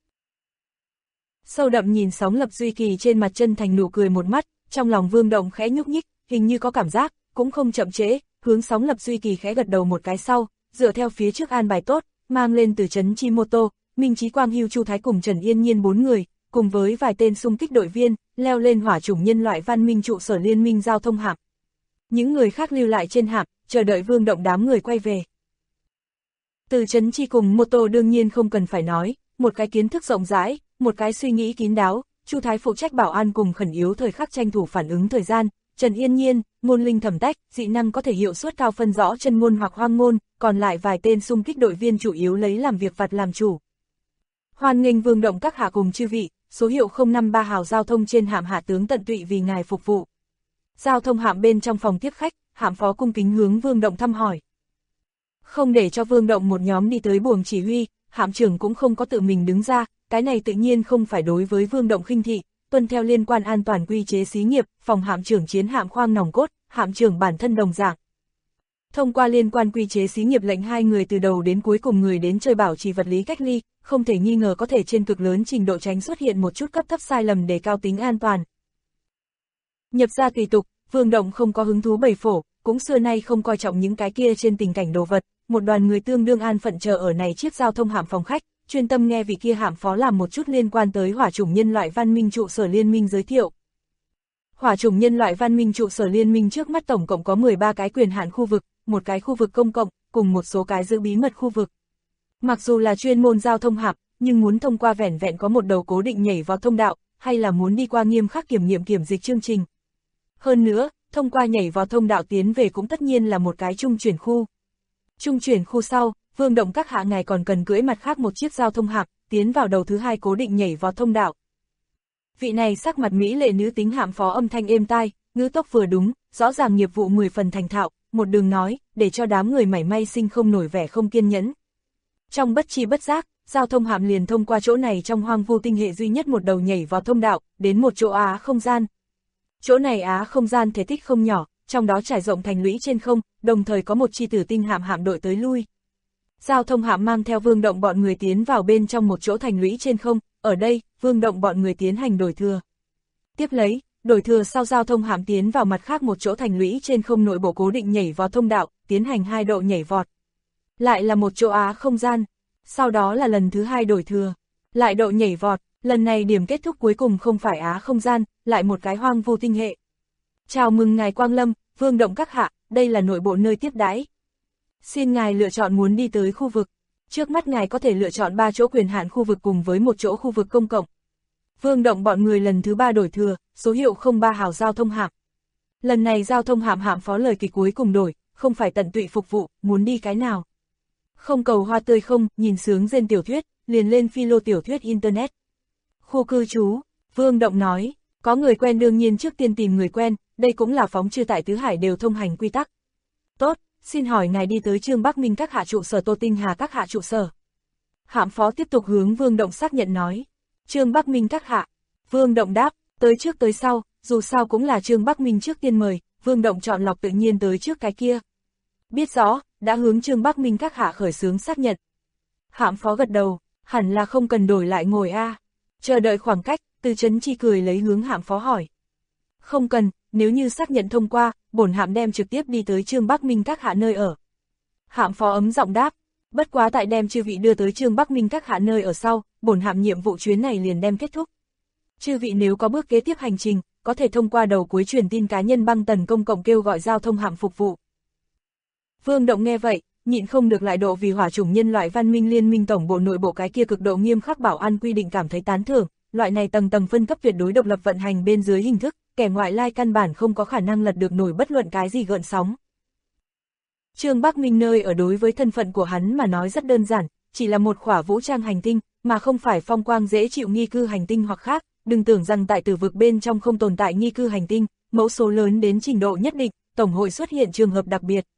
Sâu đậm nhìn Sóng Lập Duy Kỳ trên mặt chân thành nụ cười một mắt, trong lòng Vương Động khẽ nhúc nhích, hình như có cảm giác, cũng không chậm trễ, hướng Sóng Lập Duy Kỳ khẽ gật đầu một cái sau, dựa theo phía trước an bài tốt, mang lên Từ Chấn Chi mô tô, Minh Chí Quang Hưu Chu Thái cùng Trần Yên Nhiên 4 người, cùng với vài tên xung kích đội viên, leo lên hỏa chủng nhân loại văn minh trụ sở liên minh giao thông hạm. Những người khác lưu lại trên hạm, chờ đợi Vương Động đám người quay về. Từ Chấn Chi cùng mô tô đương nhiên không cần phải nói, một cái kiến thức rộng rãi, một cái suy nghĩ kín đáo, Chu Thái phụ trách bảo an cùng khẩn yếu thời khắc tranh thủ phản ứng thời gian, Trần Yên Nhiên, môn linh thẩm tách, dị năng có thể hiệu suất cao phân rõ chân môn hoặc hoang môn, còn lại vài tên xung kích đội viên chủ yếu lấy làm việc vặt làm chủ. Hoan nghênh Vương Động các hạ cùng chư vị, số hiệu 053 hào giao thông trên hạm hạ tướng tận tụy vì ngài phục vụ. Giao thông hạm bên trong phòng tiếp khách, hạm phó cung kính hướng Vương Động thăm hỏi. Không để cho Vương Động một nhóm đi tới buồng chỉ huy, hạm trưởng cũng không có tự mình đứng ra, cái này tự nhiên không phải đối với Vương Động khinh thị, tuân theo liên quan an toàn quy chế xí nghiệp, phòng hạm trưởng chiến hạm khoang nòng cốt, hạm trưởng bản thân đồng dạng. Thông qua liên quan quy chế xí nghiệp lệnh hai người từ đầu đến cuối cùng người đến chơi bảo trì vật lý cách ly, không thể nghi ngờ có thể trên cực lớn trình độ tránh xuất hiện một chút cấp thấp sai lầm để cao tính an toàn. Nhập ra tùy tục, Vương Động không có hứng thú bày phổ, cũng xưa nay không coi trọng những cái kia trên tình cảnh đồ vật, một đoàn người tương đương an phận chờ ở này chiếc giao thông hạm phòng khách, chuyên tâm nghe vị kia hạm phó làm một chút liên quan tới hỏa chủng nhân loại văn minh trụ sở liên minh giới thiệu. Hỏa chủng nhân loại văn minh trụ sở liên minh trước mắt tổng cộng có 13 cái quyền hạn khu vực, một cái khu vực công cộng, cùng một số cái giữ bí mật khu vực. Mặc dù là chuyên môn giao thông hạm, nhưng muốn thông qua vẻn vẹn có một đầu cố định nhảy vào thông đạo, hay là muốn đi qua nghiêm khắc kiểm nghiệm kiểm dịch chương trình. Hơn nữa, thông qua nhảy vào thông đạo tiến về cũng tất nhiên là một cái trung chuyển khu. Trung chuyển khu sau, Vương Động các hạ ngài còn cần cưỡi mặt khác một chiếc giao thông hạm, tiến vào đầu thứ hai cố định nhảy vào thông đạo. Vị này sắc mặt mỹ lệ nữ tính hạm phó âm thanh êm tai, ngữ tốc vừa đúng, rõ ràng nghiệp vụ 10 phần thành thạo, một đường nói, để cho đám người mảy may sinh không nổi vẻ không kiên nhẫn. Trong bất chi bất giác, giao thông hạm liền thông qua chỗ này trong hoang vu tinh hệ duy nhất một đầu nhảy vào thông đạo, đến một chỗ á không gian. Chỗ này á không gian thể tích không nhỏ, trong đó trải rộng thành lũy trên không, đồng thời có một chi tử tinh hạm hạm đội tới lui. Giao thông hạm mang theo Vương Động bọn người tiến vào bên trong một chỗ thành lũy trên không, ở đây, Vương Động bọn người tiến hành đổi thừa. Tiếp lấy, đổi thừa sau giao thông hạm tiến vào mặt khác một chỗ thành lũy trên không nội bộ cố định nhảy vào thông đạo, tiến hành 2 độ nhảy vọt. Lại là một chỗ á không gian, sau đó là lần thứ 2 đổi thừa, lại độ nhảy vọt, lần này điểm kết thúc cuối cùng không phải á không gian, lại một cái hoang vu tinh hệ. Chào mừng ngài Quang Lâm, Vương Động các hạ, đây là nội bộ nơi tiếp đãi. Xin ngài lựa chọn muốn đi tới khu vực. Trước mắt ngài có thể lựa chọn 3 chỗ quyền hạn khu vực cùng với một chỗ khu vực công cộng. Vương Động bọn người lần thứ 3 đổi thừa, số hiệu 03 hào giao thông hạm. Lần này giao thông hạm hạm phó lời kịch cuối cùng đổi, không phải tận tụy phục vụ, muốn đi cái nào. Không cầu hoa tươi không, nhìn sướng rên tiểu thuyết, liền lên philo tiểu thuyết internet. Khu cư trú, Vương Động nói, có người quen đương nhiên trước tiên tìm người quen, đây cũng là phóng chư tại tứ hải đều thông hành quy tắc. Tốt, xin hỏi ngài đi tới Trương Bắc Minh các hạ trụ sở Tô Tinh Hà các hạ trụ sở. Hạm phó tiếp tục hướng Vương Động xác nhận nói, Trương Bắc Minh các hạ. Vương Động đáp, tới trước tới sau, dù sao cũng là Trương Bắc Minh trước tiên mời, Vương Động chọn lọc tự nhiên tới trước cái kia. Biết rõ, đã hướng Trương Bắc Minh các hạ khởi xướng xác nhận. Hạm phó gật đầu, hẳn là không cần đổi lại ngồi a. Chờ đợi khoảng cách, Từ Chấn Chi cười lấy hướng hạm phó hỏi. Không cần, nếu như xác nhận thông qua, bổn hạm đem trực tiếp đi tới Trương Bắc Minh các hạ nơi ở. Hạm phó ấm giọng đáp, bất quá tại đem chư vị đưa tới Trương Bắc Minh các hạ nơi ở sau, bổn hạm nhiệm vụ chuyến này liền đem kết thúc. Chư vị nếu có bước kế tiếp hành trình, có thể thông qua đầu cuối truyền tin cá nhân băng tần công cộng kêu gọi giao thông hạm phục vụ. Vương Động nghe vậy, nhịn không được lại độ vì hỏa chủng nhân loại văn minh liên minh tổng bộ nội bộ cái kia cực độ nghiêm khắc bảo an quy định cảm thấy tán thưởng, loại này tầng tầng phân cấp tuyệt đối độc lập vận hành bên dưới hình thức, kẻ ngoại lai căn bản không có khả năng lật được nổi bất luận cái gì gợn sóng. Trương Bắc Minh nơi ở đối với thân phận của hắn mà nói rất đơn giản, chỉ là một khỏa vũ trang hành tinh, mà không phải phong quang dễ chịu nghi cư hành tinh hoặc khác, đừng tưởng rằng tại tử vực bên trong không tồn tại nghi cư hành tinh, mẫu số lớn đến trình độ nhất định, tổng hội xuất hiện trường hợp đặc biệt.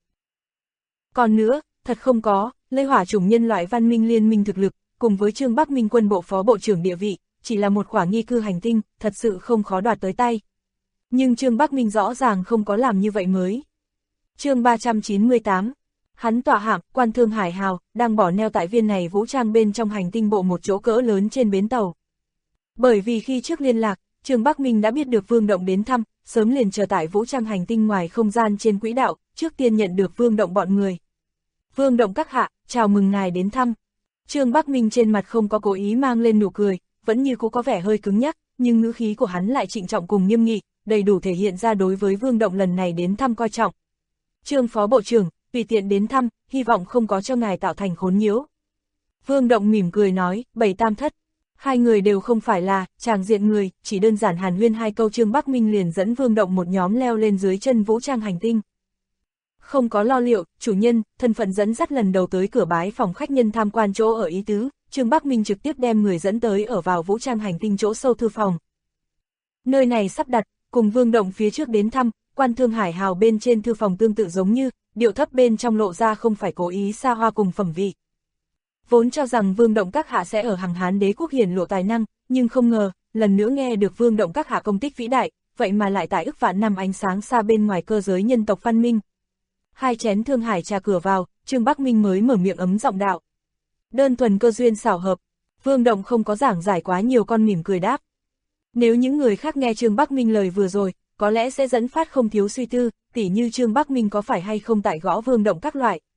Còn nữa, thật không có, lấy hỏa chủng nhân loại văn minh liên minh thực lực, cùng với Trương Bắc Minh quân bộ phó bộ trưởng địa vị, chỉ là một khỏa nghi cư hành tinh, thật sự không khó đoạt tới tay. Nhưng Trương Bắc Minh rõ ràng không có làm như vậy mới. Chương 398, hắn tọa hạm, Quan Thương Hải Hào, đang bỏ neo tại viên này vũ trang bên trong hành tinh bộ một chỗ cỡ lớn trên bến tàu. Bởi vì khi trước liên lạc, Trương Bắc Minh đã biết được Vương Động đến thăm, sớm liền chờ tại vũ trang hành tinh ngoài không gian trên quỹ đạo, trước tiên nhận được Vương Động bọn người. Vương Động các hạ, chào mừng ngài đến thăm. Trương Bắc Minh trên mặt không có cố ý mang lên nụ cười, vẫn như cũ có vẻ hơi cứng nhắc, nhưng ngữ khí của hắn lại trịnh trọng cùng nghiêm nghị, đầy đủ thể hiện ra đối với Vương Động lần này đến thăm coi trọng. Trương phó bộ trưởng, tùy tiện đến thăm, hy vọng không có cho ngài tạo thành khốn nhiễu. Vương Động mỉm cười nói, Bảy Tam Thất. Hai người đều không phải là tràng diện người, chỉ đơn giản hàn huyên 2 câu. Trương Bắc Minh liền dẫn Vương Động một nhóm leo lên dưới chân vũ trang hành tinh. Không có lo liệu, chủ nhân, thân phận dẫn dắt lần đầu tới cửa bái phòng khách nhân tham quan chỗ ở ý tứ, Trương Bắc Minh trực tiếp đem người dẫn tới ở vào vũ trang hành tinh chỗ sâu thư phòng. Nơi này sắp đặt, cùng Vương Động phía trước đến thăm, Quan Thương Hải Hào bên trên thư phòng tương tự giống như, điệu thấp bên trong lộ ra không phải cố ý xa hoa cùng phẩm vị. Vốn cho rằng Vương Động các hạ sẽ ở Hằng Hán Đế quốc hiển lộ tài năng, nhưng không ngờ, lần nữa nghe được Vương Động các hạ công tích vĩ đại, vậy mà lại tại ức vạn năm ánh sáng xa bên ngoài cơ giới nhân tộc văn minh. Hai chén Thương Hải trà cửa vào, Trương Bắc Minh mới mở miệng ấm giọng đạo. Đơn thuần cơ duyên xảo hợp, Vương Động không có giảng giải quá nhiều, con mỉm cười đáp. Nếu những người khác nghe Trương Bắc Minh lời vừa rồi, có lẽ sẽ dẫn phát không thiếu suy tư, tỉ như Trương Bắc Minh có phải hay không tại gõ Vương Động các loại.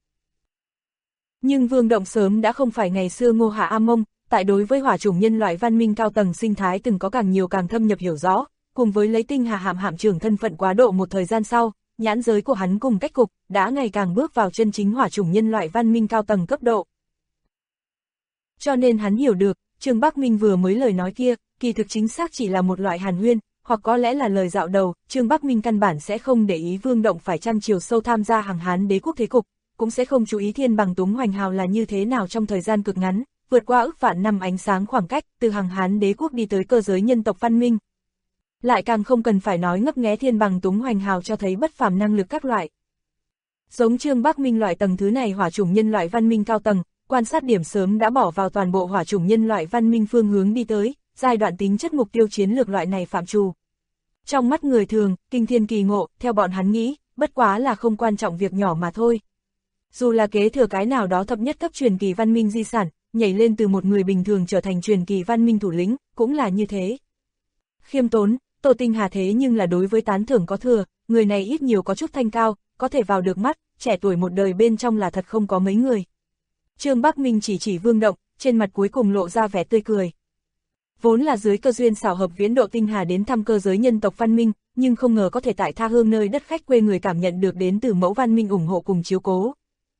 Nhưng Vương Động sớm đã không phải ngày xưa Ngô Hạ A Mông, tại đối với hỏa chủng nhân loại văn minh cao tầng sinh thái từng có càng nhiều càng thâm nhập hiểu rõ, cùng với lấy Tinh Hà hạm trưởng thân phận quá độ một thời gian sau, nhãn giới của hắn cùng cách cục, đã ngày càng bước vào chân chính hỏa chủng nhân loại văn minh cao tầng cấp độ. Cho nên hắn hiểu được, Trương Bắc Minh vừa mới lời nói kia, kỳ thực chính xác chỉ là một loại hàn huyên, hoặc có lẽ là lời dạo đầu, Trương Bắc Minh căn bản sẽ không để ý Vương Động phải chăm chiều sâu tham gia Hằng Hán Đế quốc thế cục, cũng sẽ không chú ý Thiên Bằng Túng Hoành Hào là như thế nào trong thời gian cực ngắn, vượt qua ức vạn năm ánh sáng khoảng cách, từ Hằng Hán Đế quốc đi tới cơ giới nhân tộc văn minh. Lại càng không cần phải nói ngấp nghé Thiên Bằng Túng Hoành Hào cho thấy bất phàm năng lực các loại. Giống Trương Bắc Minh loại tầng thứ này hỏa chủng nhân loại văn minh cao tầng, quan sát điểm sớm đã bỏ vào toàn bộ hỏa chủng nhân loại văn minh phương hướng đi tới, giai đoạn tính chất mục tiêu chiến lược loại này phạm trù. Trong mắt người thường, kinh thiên kỳ ngộ, theo bọn hắn nghĩ, bất quá là không quan trọng việc nhỏ mà thôi. Dù là kế thừa cái nào đó thập nhất cấp truyền kỳ văn minh di sản, nhảy lên từ một người bình thường trở thành truyền kỳ văn minh thủ lĩnh, cũng là như thế. Khiêm tốn, Tô Tinh Hà thế nhưng là đối với tán thưởng có thừa, người này ít nhiều có chút thanh cao, có thể vào được mắt, trẻ tuổi một đời bên trong là thật không có mấy người. Trương Bắc Minh chỉ Vương Động, trên mặt cuối cùng lộ ra vẻ tươi cười. Vốn là dưới cơ duyên xảo hợp viễn độ Tinh Hà đến thăm cơ giới nhân tộc văn minh, nhưng không ngờ có thể tại tha hương nơi đất khách quê người cảm nhận được đến từ mẫu văn minh ủng hộ cùng chiếu cố.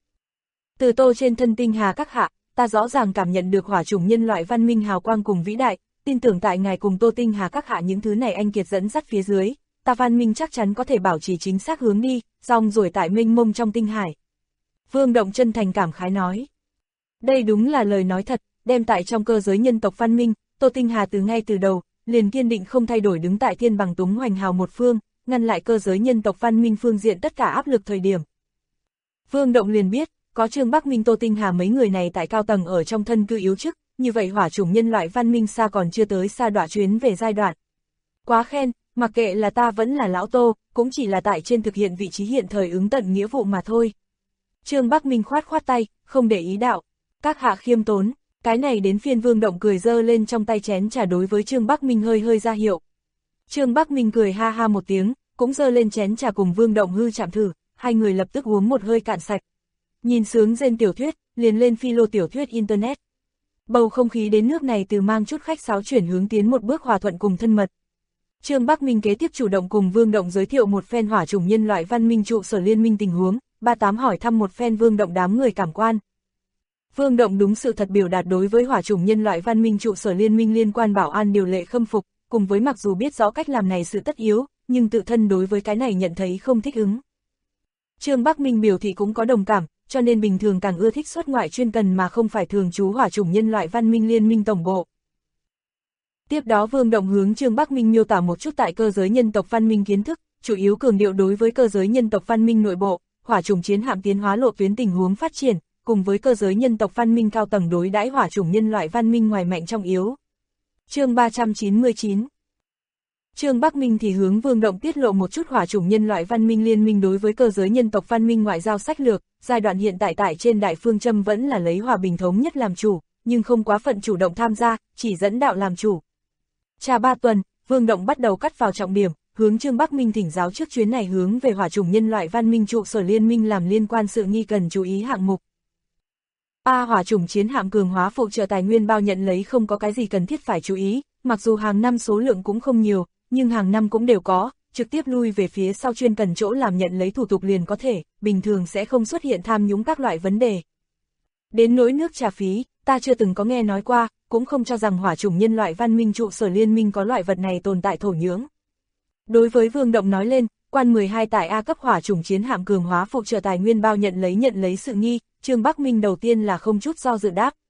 Từ Tô trên thân Tinh Hà các hạ, ta rõ ràng cảm nhận được hỏa chủng nhân loại văn minh hào quang cùng vĩ đại, tin tưởng tại ngài cùng Tô Tinh Hà các hạ những thứ này anh kiệt dẫn dắt phía dưới, ta văn minh chắc chắn có thể bảo trì chính xác hướng đi, rong ruổi tại mênh mông trong tinh hải. Vương Động chân thành cảm khái nói. Đây đúng là lời nói thật, đem tại trong cơ giới nhân tộc văn minh, Tô Tinh Hà từ ngay từ đầu, liền kiên định không thay đổi đứng tại Thiên Bằng Túng Hoành Hào một phương, ngăn lại cơ giới nhân tộc văn minh phương diện tất cả áp lực thời điểm. Vương Động liền biết, có Trương Bắc Minh Tô Tinh Hà mấy người này tại cao tầng ở trong thân cư yếu chức, như vậy hỏa chủng nhân loại văn minh xa còn chưa tới xa đọa chuyến về giai đoạn. Quá khen, mặc kệ là ta vẫn là lão Tô, cũng chỉ là tại trên thực hiện vị trí hiện thời ứng tận nghĩa vụ mà thôi. Trương Bắc Minh khoát tay, không để ý đạo. Các hạ khiêm tốn, cái này đến phiên Vương Động cười dơ lên trong tay chén trà đối với Trương Bắc Minh hơi ra hiệu. Trương Bắc Minh cười ha ha một tiếng, cũng dơ lên chén trà cùng Vương Động hư chạm thử, hai người lập tức uống một hơi cạn sạch. Nhìn sướng rên tiểu thuyết, liền lên philo tiểu thuyết internet. Bầu không khí đến nước này từ mang chút khách sáo chuyển hướng tiến một bước hòa thuận cùng thân mật. Trương Bắc Minh kế tiếp chủ động cùng Vương Động giới thiệu một phen hỏa chủng nhân loại văn minh trụ sở liên minh tình huống, 38 hỏi thăm một phen Vương Động đám người cảm quan. Vương Động đúng sự thật biểu đạt đối với hỏa chủng nhân loại văn minh trụ sở liên minh liên quan bảo an điều lệ khâm phục, cùng với mặc dù biết rõ cách làm này sự tất yếu, nhưng tự thân đối với cái này nhận thấy không thích ứng. Trương Bắc Minh biểu thị cũng có đồng cảm, cho nên bình thường càng ưa thích xuất ngoại chuyên cần mà không phải thường trú hỏa chủng nhân loại văn minh liên minh tổng bộ. Tiếp đó Vương Động hướng Trương Bắc Minh miêu tả một chút tại cơ giới nhân tộc văn minh kiến thức, chủ yếu cường điệu đối với cơ giới nhân tộc văn minh nội bộ, hỏa chủng chiến hạm tiến hóa lộ tuyến tình huống phát triển, cùng với cơ giới nhân tộc văn minh cao tầng đối đãi hỏa chủng nhân loại văn minh ngoài mạnh trong yếu. Chương 399. Trương Bắc Minh thì hướng Vương Động tiết lộ một chút hỏa chủng nhân loại văn minh liên minh đối với cơ giới nhân tộc văn minh ngoại giao sách lược, giai đoạn hiện tại tại trên đại phương châm vẫn là lấy hòa bình thống nhất làm chủ, nhưng không quá phận chủ động tham gia, chỉ dẫn đạo làm chủ. Trà 3 tuần, Vương Động bắt đầu cắt vào trọng điểm, hướng Trương Bắc Minh thỉnh giáo trước chuyến này hướng về hỏa chủng nhân loại văn minh trụ sở liên minh làm liên quan sự nghi cần chú ý hạng mục. Hỏa chủng chiến hạm cường hóa phụ trợ tài nguyên bao nhận lấy không có cái gì cần thiết phải chú ý, mặc dù hàng năm số lượng cũng không nhiều, nhưng hàng năm cũng đều có, trực tiếp lui về phía sau chuyên cần chỗ làm nhận lấy thủ tục liền có thể, bình thường sẽ không xuất hiện tham nhũng các loại vấn đề. Đến nỗi nước trà phí, ta chưa từng có nghe nói qua, cũng không cho rằng hỏa chủng nhân loại văn minh trụ sở liên minh có loại vật này tồn tại thổ nhưỡng. Đối với Vương Động nói lên, quan 12 tại A cấp hỏa chủng chiến hạm cường hóa phụ trợ tài nguyên bao nhận lấy sự nghi, Trương Bắc Minh đầu tiên là không chút do dự đáp.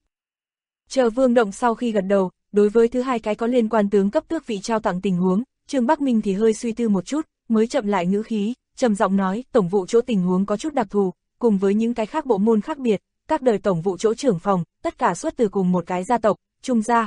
Chờ Vương Động sau khi gật đầu, đối với thứ hai cái có liên quan tướng cấp tước vị trao tặng tình huống, Trương Bắc Minh thì hơi suy tư một chút, mới chậm lại ngữ khí, trầm giọng nói, tổng vụ chỗ tình huống có chút đặc thù, cùng với những cái khác bộ môn khác biệt, các đời tổng vụ chỗ trưởng phòng, tất cả xuất từ cùng một cái gia tộc, Trung gia.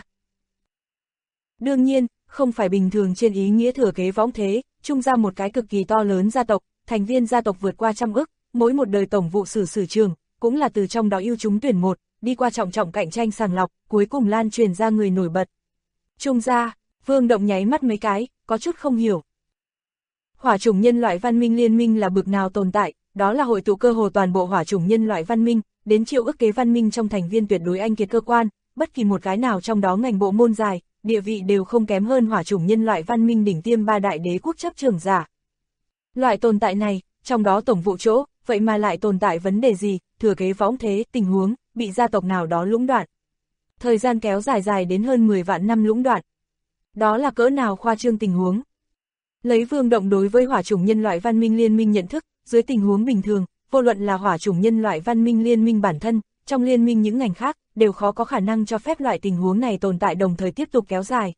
Đương nhiên, không phải bình thường trên ý nghĩa thừa kế võng thế, Trung gia một cái cực kỳ to lớn gia tộc, thành viên gia tộc vượt qua 100 ức, mỗi một đời tổng vụ sử trường, cũng là từ trong đó ưu chúng tuyển một, đi qua trọng cạnh tranh sàng lọc, cuối cùng lan truyền ra người nổi bật. Trung gia, Vương Động nháy mắt mấy cái, có chút không hiểu. Hỏa chủng nhân loại văn minh liên minh là bực nào tồn tại, đó là hội tụ cơ hồ toàn bộ hỏa chủng nhân loại văn minh, đến triệu ức kế văn minh trong thành viên tuyệt đối anh kiệt cơ quan, bất kỳ một cái nào trong đó ngành bộ môn dài, địa vị đều không kém hơn hỏa chủng nhân loại văn minh đỉnh tiêm 3 đại đế quốc chấp trưởng giả. Loại tồn tại này, trong đó tổng vụ chỗ, vậy mà lại tồn tại vấn đề gì, thừa kế võng thế, tình huống, bị gia tộc nào đó lũng đoạn. Thời gian kéo dài đến hơn 10 vạn năm lũng đoạn. Đó là cỡ nào khoa trương tình huống. Lấy Vương Động đối với hỏa chủng nhân loại văn minh liên minh nhận thức, dưới tình huống bình thường, vô luận là hỏa chủng nhân loại văn minh liên minh bản thân, trong liên minh những ngành khác, đều khó có khả năng cho phép loại tình huống này tồn tại đồng thời tiếp tục kéo dài.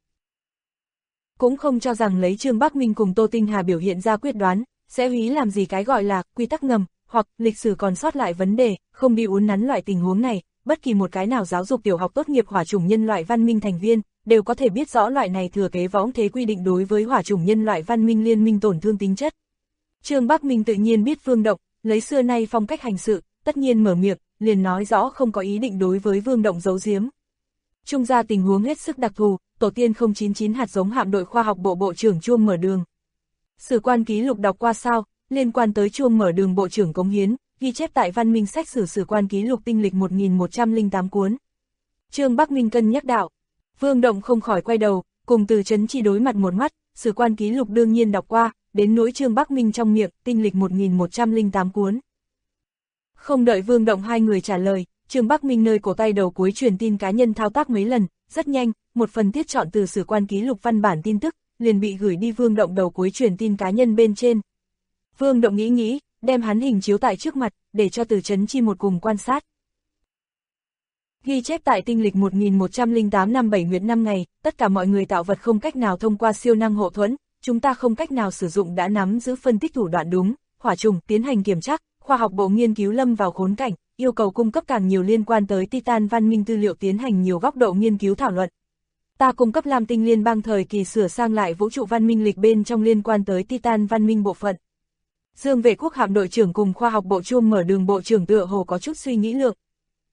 Cũng không cho rằng lấy Trương Bắc Minh cùng Tô Tinh Hà biểu hiện ra quyết đoán, sẽ húy làm gì cái gọi là quy tắc ngầm, hoặc lịch sử còn sót lại vấn đề, không đi uốn nắn loại tình huống này, bất kỳ một cái nào giáo dục tiểu học tốt nghiệp hỏa chủng nhân loại văn minh thành viên, đều có thể biết rõ loại này thừa kế võng thế quy định đối với hỏa chủng nhân loại văn minh liên minh tổn thương tính chất. Trương Bắc Minh tự nhiên biết Vương Động, lấy xưa nay phong cách hành sự, tất nhiên mở miệng, liền nói rõ không có ý định đối với Vương Động giấu giếm. Trung gia tình huống hết sức đặc thù, tổ tiên 099 hạt giống hạm đội khoa học bộ bộ trưởng Chuông Mở Đường. Sử quan ký lục đọc qua sao, liên quan tới Chuông Mở Đường bộ trưởng cống hiến, ghi chép tại văn minh sách sử quan ký lục tinh lịch 1108 cuốn. Trương Bắc Minh cân nhắc đạo. Vương Động không khỏi quay đầu, cùng Từ Chấn Chi đối mặt một mắt, sử quan ký lục đương nhiên đọc qua, đến nỗi Trương Bắc Minh trong miệng, tinh lịch 1108 cuốn. Không đợi Vương Động hai người trả lời, Trương Bắc Minh nơi cổ tay đầu cuối truyền tin cá nhân thao tác mấy lần, rất nhanh, một phần tiết chọn từ sử quan ký lục văn bản tin tức, liền bị gửi đi Vương Động đầu cuối truyền tin cá nhân bên trên. Vương Động nghĩ, đem hắn hình chiếu tại trước mặt, để cho Từ Chấn Chi một cùng quan sát. Ghi chép tại tinh lịch 1108 năm 7 nguyệt 5 ngày, tất cả mọi người tạo vật không cách nào thông qua siêu năng hộ thuẫn, chúng ta không cách nào sử dụng đã nắm giữ phân tích thủ đoạn đúng, hỏa trùng tiến hành kiểm tra, khoa học bộ nghiên cứu lâm vào khốn cảnh, yêu cầu cung cấp càng nhiều liên quan tới Titan văn minh tư liệu tiến hành nhiều góc độ nghiên cứu thảo luận. Ta cung cấp Lam Tinh Liên bang thời kỳ sửa sang lại vũ trụ văn minh lịch bên trong liên quan tới Titan văn minh bộ phận. Dương Vệ Quốc hạm đội trưởng cùng khoa học bộ Chuông Mở Đường bộ trưởng tựa hồ có chút suy nghĩ lượng.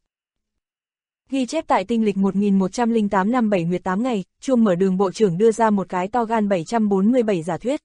Ghi chép tại tinh lịch 1108 năm 7 nguyệt 8 ngày, Chuông Mở Đường bộ trưởng đưa ra một cái to gan 747 giả thuyết.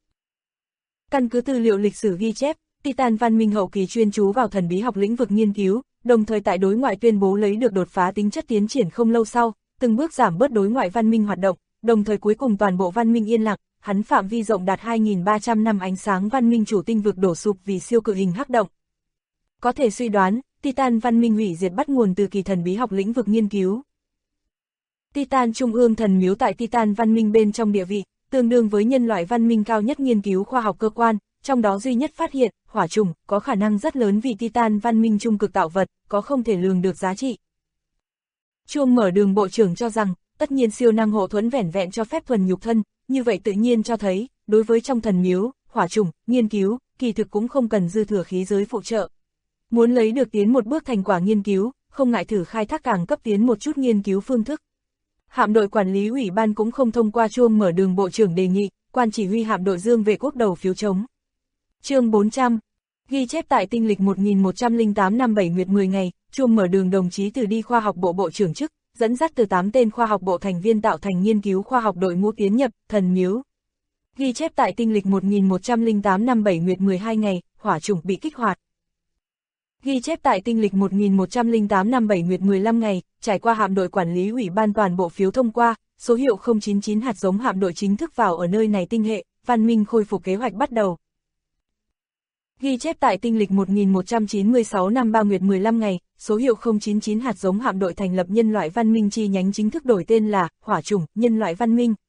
Căn cứ tư liệu lịch sử ghi chép, Titan văn minh hậu kỳ chuyên chú vào thần bí học lĩnh vực nghiên cứu, đồng thời tại đối ngoại tuyên bố lấy được đột phá tính chất tiến triển không lâu sau, từng bước giảm bớt đối ngoại văn minh hoạt động, đồng thời cuối cùng toàn bộ văn minh yên lặng, hắn phạm vi rộng đạt 2.300 năm ánh sáng văn minh chủ tinh vực đổ sụp vì siêu cự hình hắc động. Có thể suy đoán, Titan văn minh hủy diệt bắt nguồn từ kỳ thần bí học lĩnh vực nghiên cứu. Titan Trung ương thần miếu tại Titan văn minh bên trong địa vị, tương đương với nhân loại văn minh cao nhất nghiên cứu khoa học cơ quan, trong đó duy nhất phát hiện, hỏa trùng, có khả năng rất lớn vì Titan văn minh trung cực tạo vật, có không thể lường được giá trị. Chuông Mở Đường bộ trưởng cho rằng, tất nhiên siêu năng hộ thuẫn vẻn vẹn cho phép thuần nhục thân, như vậy tự nhiên cho thấy, đối với trong thần miếu, hỏa trùng, nghiên cứu, kỳ thực cũng không cần dư thừa khí giới phụ trợ. Muốn lấy được tiến một bước thành quả nghiên cứu, không ngại thử khai thác càng cấp tiến một chút nghiên cứu phương thức. Hạm đội quản lý ủy ban cũng không thông qua Chuông Mở Đường bộ trưởng đề nghị, quan chỉ huy hạm đội Dương Vệ Quốc đầu phiếu chống. Chương 400. Ghi chép tại tinh lịch 1108 năm 7 nguyệt 10 ngày, Chuông Mở Đường đồng chí từ đi khoa học bộ bộ trưởng chức, dẫn dắt từ 8 tên khoa học bộ thành viên tạo thành nghiên cứu khoa học đội ngũ tiến nhập thần miếu. Ghi chép tại tinh lịch 1108 năm 7 nguyệt 12 ngày, hỏa trùng bị kích hoạt. Ghi chép tại tinh lịch 1108 năm 7 nguyệt 15 ngày, trải qua hạm đội quản lý ủy ban toàn bộ phiếu thông qua, số hiệu 099 hạt giống hạm đội chính thức vào ở nơi này tinh hệ, văn minh khôi phục kế hoạch bắt đầu. Ghi chép tại tinh lịch 1196 năm 3 nguyệt 15 ngày, số hiệu 099 hạt giống hạm đội thành lập nhân loại văn minh chi nhánh chính thức đổi tên là hỏa trùng, nhân loại văn minh.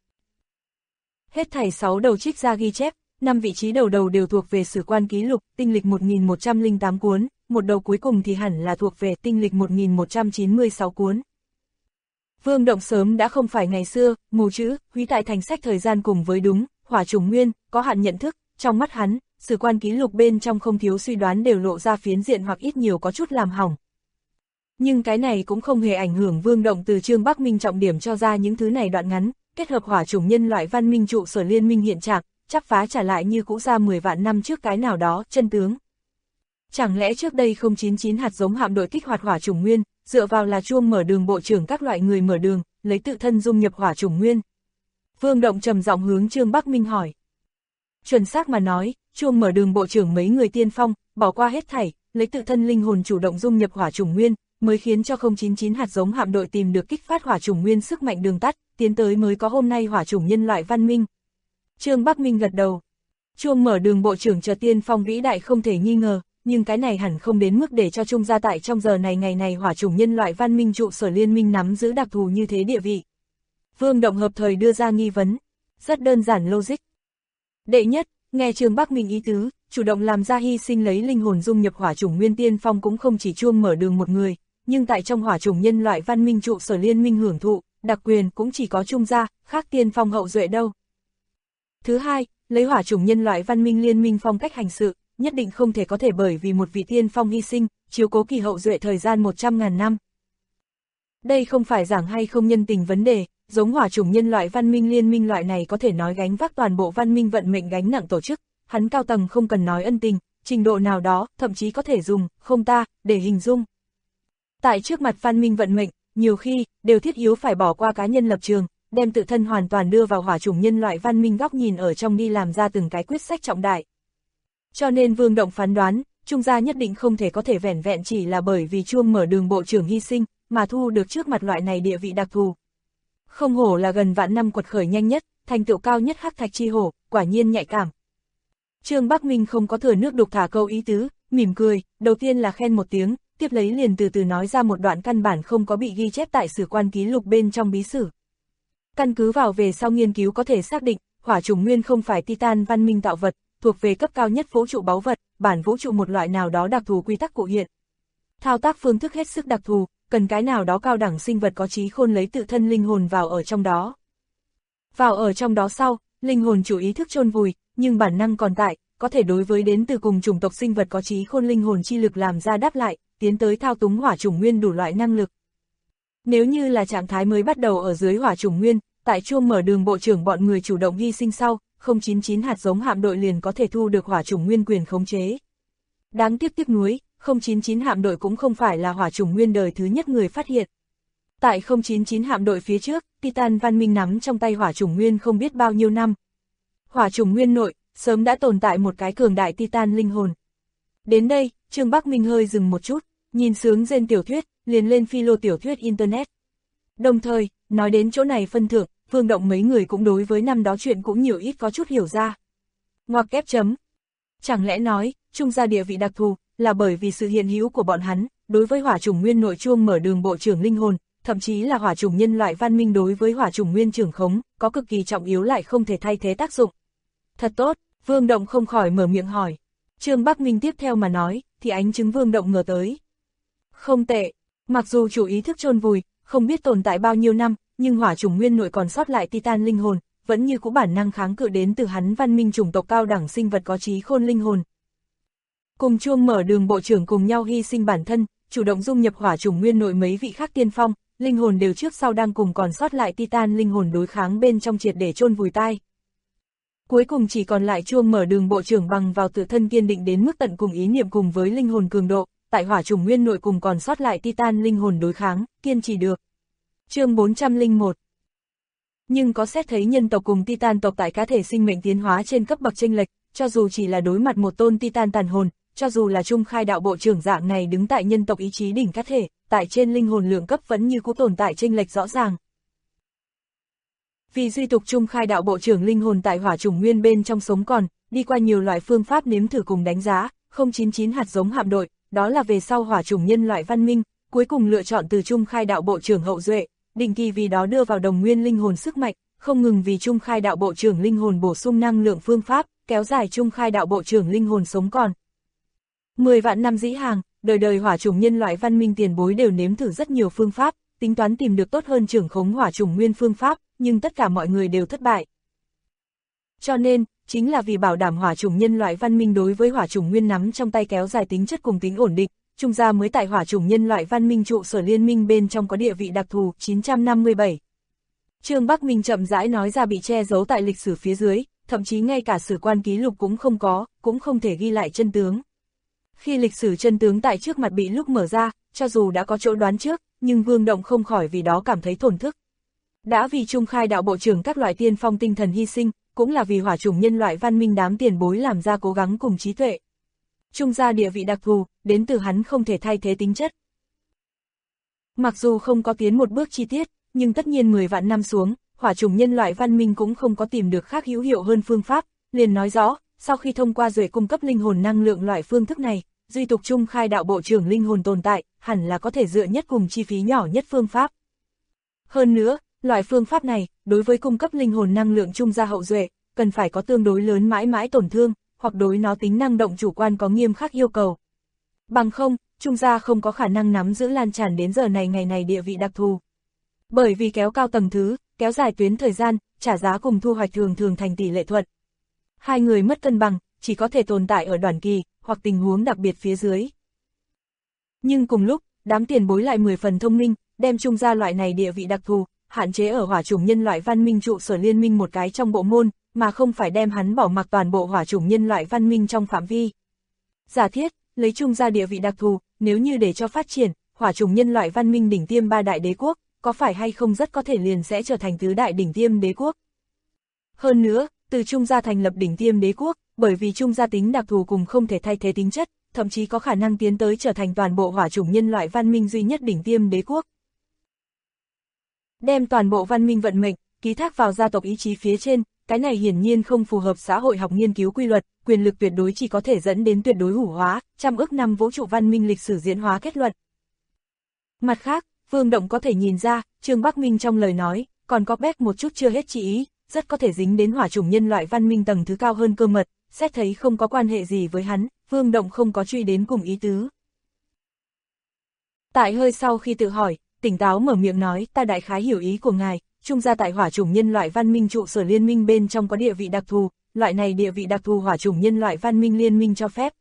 Hết thảy 6 đầu trích ra ghi chép, 5 vị trí đầu đều thuộc về sử quan ký lục, tinh lịch 1108 cuốn, một đầu cuối cùng thì hẳn là thuộc về tinh lịch 1196 cuốn. Vương Động sớm đã không phải ngày xưa, mù chữ, húy tại thành sách thời gian cùng với đúng, hỏa trùng nguyên, có hạn nhận thức, trong mắt hắn, sử quan ký lục bên trong không thiếu suy đoán đều lộ ra phiến diện hoặc ít nhiều có chút làm hỏng. Nhưng cái này cũng không hề ảnh hưởng Vương Động từ Trương Bắc Minh trọng điểm cho ra những thứ này đoạn ngắn, kết hợp hỏa chủng nhân loại văn minh trụ sở liên minh hiện trạng, chắp phá trả lại như cũ ra 10 vạn năm trước cái nào đó, chân tướng. Chẳng lẽ trước đây 099 hạt giống hạm đội kích hoạt hỏa chủng nguyên, dựa vào là chuông mở đường bộ trưởng các loại người mở đường, lấy tự thân dung nhập hỏa chủng nguyên? Vương Động trầm giọng hướng Trương Bắc Minh hỏi. Chuẩn xác mà nói, chuông mở đường bộ trưởng mấy người tiên phong, bỏ qua hết thảy, lấy tự thân linh hồn chủ động dung nhập hỏa chủng nguyên, mới khiến cho 099 hạt giống hạm đội tìm được kích phát hỏa chủng nguyên sức mạnh đường tắt, tiến tới mới có hôm nay hỏa chủng nhân loại văn minh. Trương Bắc Minh gật đầu. Chuông mở đường bộ trưởng chờ tiên phong vĩ đại không thể nghi ngờ, nhưng cái này hẳn không đến mức để cho Trung gia tại trong giờ này ngày này hỏa chủng nhân loại văn minh trụ sở liên minh nắm giữ đặc thù như thế địa vị. Vương Động hợp thời đưa ra nghi vấn. Rất đơn giản logic. Đệ nhất, nghe Trương Bắc Minh ý tứ, chủ động làm ra hy sinh lấy linh hồn dung nhập hỏa chủng nguyên tiên phong cũng không chỉ chuông mở đường một người, nhưng tại trong hỏa chủng nhân loại văn minh trụ sở liên minh hưởng thụ, đặc quyền cũng chỉ có Trung gia, khác tiên phong hậu duệ đâu. Thứ hai, lấy hỏa chủng nhân loại văn minh liên minh phong cách hành sự, nhất định không thể có thể bởi vì một vị tiên phong hy sinh, chiếu cố kỳ hậu duệ thời gian 100.000 năm. Đây không phải giảng hay không nhân tình vấn đề, giống hỏa chủng nhân loại văn minh liên minh loại này có thể nói gánh vác toàn bộ văn minh vận mệnh gánh nặng tổ chức, hắn cao tầng không cần nói ân tình, trình độ nào đó, thậm chí có thể dùng, không ta, để hình dung. Tại trước mặt văn minh vận mệnh, nhiều khi, đều thiết yếu phải bỏ qua cá nhân lập trường, đem tự thân hoàn toàn đưa vào hỏa chủng nhân loại văn minh góc nhìn ở trong đi làm ra từng cái quyết sách trọng đại. Cho nên Vương Động phán đoán, Trung gia nhất định không thể có thể vẻn vẹn chỉ là bởi vì chuông mở đường bộ trưởng hy sinh, mà thu được trước mặt loại này địa vị đặc thù. Không hổ là gần vạn năm quật khởi nhanh nhất, thành tựu cao nhất hắc thạch chi hổ, quả nhiên nhạy cảm. Trương Bắc Minh không có thừa nước đục thả câu ý tứ, mỉm cười, đầu tiên là khen một tiếng, tiếp lấy liền từ từ nói ra một đoạn căn bản không có bị ghi chép tại sử quan ký lục bên trong bí sử. Căn cứ vào về sau nghiên cứu có thể xác định, hỏa chủng nguyên không phải Titan văn minh tạo vật, thuộc về cấp cao nhất vũ trụ báu vật, bản vũ trụ một loại nào đó đặc thù quy tắc cụ hiện. Thao tác phương thức hết sức đặc thù, cần cái nào đó cao đẳng sinh vật có trí khôn lấy tự thân linh hồn vào ở trong đó. Vào ở trong đó sau, linh hồn chủ ý thức chôn vùi, nhưng bản năng còn tại, có thể đối với đến từ cùng chủng tộc sinh vật có trí khôn linh hồn chi lực làm ra đáp lại, tiến tới thao túng hỏa chủng nguyên đủ loại năng lực. Nếu như là trạng thái mới bắt đầu ở dưới hỏa chủng nguyên, tại chuông mở đường bộ trưởng bọn người chủ động hy sinh sau, 099 hạt giống hạm đội liền có thể thu được hỏa chủng nguyên quyền khống chế. Đáng tiếc nuối, 099 hạm đội cũng không phải là hỏa chủng nguyên đời thứ nhất người phát hiện. Tại 099 hạm đội phía trước, Titan văn minh nắm trong tay hỏa chủng nguyên không biết bao nhiêu năm. Hỏa chủng nguyên nội, sớm đã tồn tại một cái cường đại Titan linh hồn. Đến đây, Trương Bắc Minh hơi dừng một chút, nhìn sướng rên tiểu thuyết, liền lên philo tiểu thuyết Internet. Đồng thời, nói đến chỗ này phân thưởng, Vương Động mấy người cũng đối với năm đó chuyện cũng nhiều ít có chút hiểu ra. Ngoặc kép chấm. Chẳng lẽ nói, Trung gia địa vị đặc thù, là bởi vì sự hiện hữu của bọn hắn, đối với hỏa chủng nguyên nội chuông mở đường bộ trưởng linh hồn, thậm chí là hỏa chủng nhân loại văn minh đối với hỏa chủng nguyên trưởng khống, có cực kỳ trọng yếu lại không thể thay thế tác dụng. Thật tốt, Vương Động không khỏi mở miệng hỏi. Trương Bắc Minh tiếp theo mà nói, thì ánh chứng Vương Động ngờ tới. Không tệ, mặc dù chủ ý thức chôn vùi, không biết tồn tại bao nhiêu năm, nhưng hỏa chủng nguyên nội còn sót lại Titan linh hồn, vẫn như cũ bản năng kháng cự đến từ hắn văn minh chủng tộc cao đẳng sinh vật có trí khôn linh hồn. Cùng chuông mở đường bộ trưởng cùng nhau hy sinh bản thân, chủ động dung nhập hỏa chủng nguyên nội mấy vị khác tiên phong, linh hồn đều trước sau đang cùng còn sót lại Titan linh hồn đối kháng bên trong triệt để chôn vùi tai. Cuối cùng chỉ còn lại chuông mở đường bộ trưởng bằng vào tự thân kiên định đến mức tận cùng ý niệm cùng với linh hồn cường độ, tại hỏa chủng nguyên nội cùng còn sót lại Titan linh hồn đối kháng, kiên trì được. Chương 401. Nhưng có xét thấy nhân tộc cùng Titan tộc tại cá thể sinh mệnh tiến hóa trên cấp bậc chênh lệch, cho dù chỉ là đối mặt một tôn Titan tàn hồn, cho dù là Trung Khai đạo bộ trưởng dạng này đứng tại nhân tộc ý chí đỉnh cá thể, tại trên linh hồn lượng cấp vẫn như cũ tồn tại chênh lệch rõ ràng. Vì duy tục Trung Khai đạo bộ trưởng linh hồn tại hỏa chủng nguyên bên trong sống còn, đi qua nhiều loại phương pháp nếm thử cùng đánh giá, 099 hạt giống hạm đội, đó là về sau hỏa chủng nhân loại văn minh, cuối cùng lựa chọn từ Trung Khai đạo bộ trưởng hậu duệ, định kỳ vì đó đưa vào đồng nguyên linh hồn sức mạnh, không ngừng vì Trung Khai đạo bộ trưởng linh hồn bổ sung năng lượng phương pháp, kéo dài Trung Khai đạo bộ trưởng linh hồn sống còn. 10 vạn năm dĩ hàng, đời đời hỏa chủng nhân loại văn minh tiền bối đều nếm thử rất nhiều phương pháp, tính toán tìm được tốt hơn trưởng khống hỏa chủng nguyên phương pháp, nhưng tất cả mọi người đều thất bại. Cho nên, chính là vì bảo đảm hỏa chủng nhân loại văn minh đối với hỏa chủng nguyên nắm trong tay kéo dài tính chất cùng tính ổn định, Trung gia mới tại hỏa chủng nhân loại văn minh trụ sở liên minh bên trong có địa vị đặc thù. 957. Trương Bắc Minh chậm rãi nói ra bị che giấu tại lịch sử phía dưới, thậm chí ngay cả sử quan ký lục cũng không có, cũng không thể ghi lại chân tướng. Khi lịch sử chân tướng tại trước mặt bị lúc mở ra, cho dù đã có chỗ đoán trước, nhưng Vương Động không khỏi vì đó cảm thấy thổn thức. Đã vì Trung Khai đạo bộ trưởng các loại tiên phong tinh thần hy sinh, cũng là vì hỏa chủng nhân loại văn minh đám tiền bối làm ra cố gắng cùng trí tuệ. Trung gia địa vị đặc thù, đến từ hắn không thể thay thế tính chất. Mặc dù không có tiến một bước chi tiết, nhưng tất nhiên 10 vạn năm xuống, hỏa chủng nhân loại văn minh cũng không có tìm được khác hữu hiệu hơn phương pháp, liền nói rõ, sau khi thông qua duệ cung cấp linh hồn năng lượng loại phương thức này, duy tục Trung Khai đạo bộ trưởng linh hồn tồn tại, hẳn là có thể dựa nhất cùng chi phí nhỏ nhất phương pháp. Hơn nữa, loại phương pháp này, đối với cung cấp linh hồn năng lượng Trung gia hậu duệ, cần phải có tương đối lớn mãi mãi tổn thương, hoặc đối nó tính năng động chủ quan có nghiêm khắc yêu cầu. Bằng không, Trung gia không có khả năng nắm giữ lan tràn đến giờ này ngày này địa vị đặc thù. Bởi vì kéo cao tầng thứ, kéo dài tuyến thời gian, trả giá cùng thu hoạch thường thường thành tỷ lệ thuận. Hai người mất cân bằng, chỉ có thể tồn tại ở đoạn kỳ, hoặc tình huống đặc biệt phía dưới. Nhưng cùng lúc, đám tiền bối lại 10 phần thông minh, đem Trung gia loại này địa vị đặc thù, hạn chế ở hỏa chủng nhân loại văn minh trụ sở liên minh một cái trong bộ môn, mà không phải đem hắn bỏ mặc toàn bộ hỏa chủng nhân loại văn minh trong phạm vi. Giả thiết, lấy Trung gia địa vị đặc thù, nếu như để cho phát triển, hỏa chủng nhân loại văn minh đỉnh tiêm 3 đại đế quốc, có phải hay không rất có thể liền sẽ trở thành tứ đại đỉnh tiêm đế quốc. Hơn nữa, từ Trung gia thành lập đỉnh tiêm đế quốc, bởi vì Trung gia tính đặc thù cùng không thể thay thế tính chất, thậm chí có khả năng tiến tới trở thành toàn bộ hỏa chủng nhân loại văn minh duy nhất đỉnh tiêm đế quốc. Đem toàn bộ văn minh vận mệnh, ký thác vào gia tộc ý chí phía trên, cái này hiển nhiên không phù hợp xã hội học nghiên cứu quy luật, quyền lực tuyệt đối chỉ có thể dẫn đến tuyệt đối hủ hóa, trăm ức năm vũ trụ văn minh lịch sử diễn hóa kết luận. Mặt khác, Vương Động có thể nhìn ra, Trương Bắc Minh trong lời nói, còn có bét một chút chưa hết chỉ ý, rất có thể dính đến hỏa chủng nhân loại văn minh tầng thứ cao hơn cơ mật, xét thấy không có quan hệ gì với hắn, Vương Động không có truy đến cùng ý tứ. Tại hơi sau khi tự hỏi, tỉnh táo mở miệng nói, ta đại khái hiểu ý của ngài, Trung gia tại hỏa chủng nhân loại văn minh trụ sở liên minh bên trong có địa vị đặc thù, loại này địa vị đặc thù hỏa chủng nhân loại văn minh liên minh cho phép.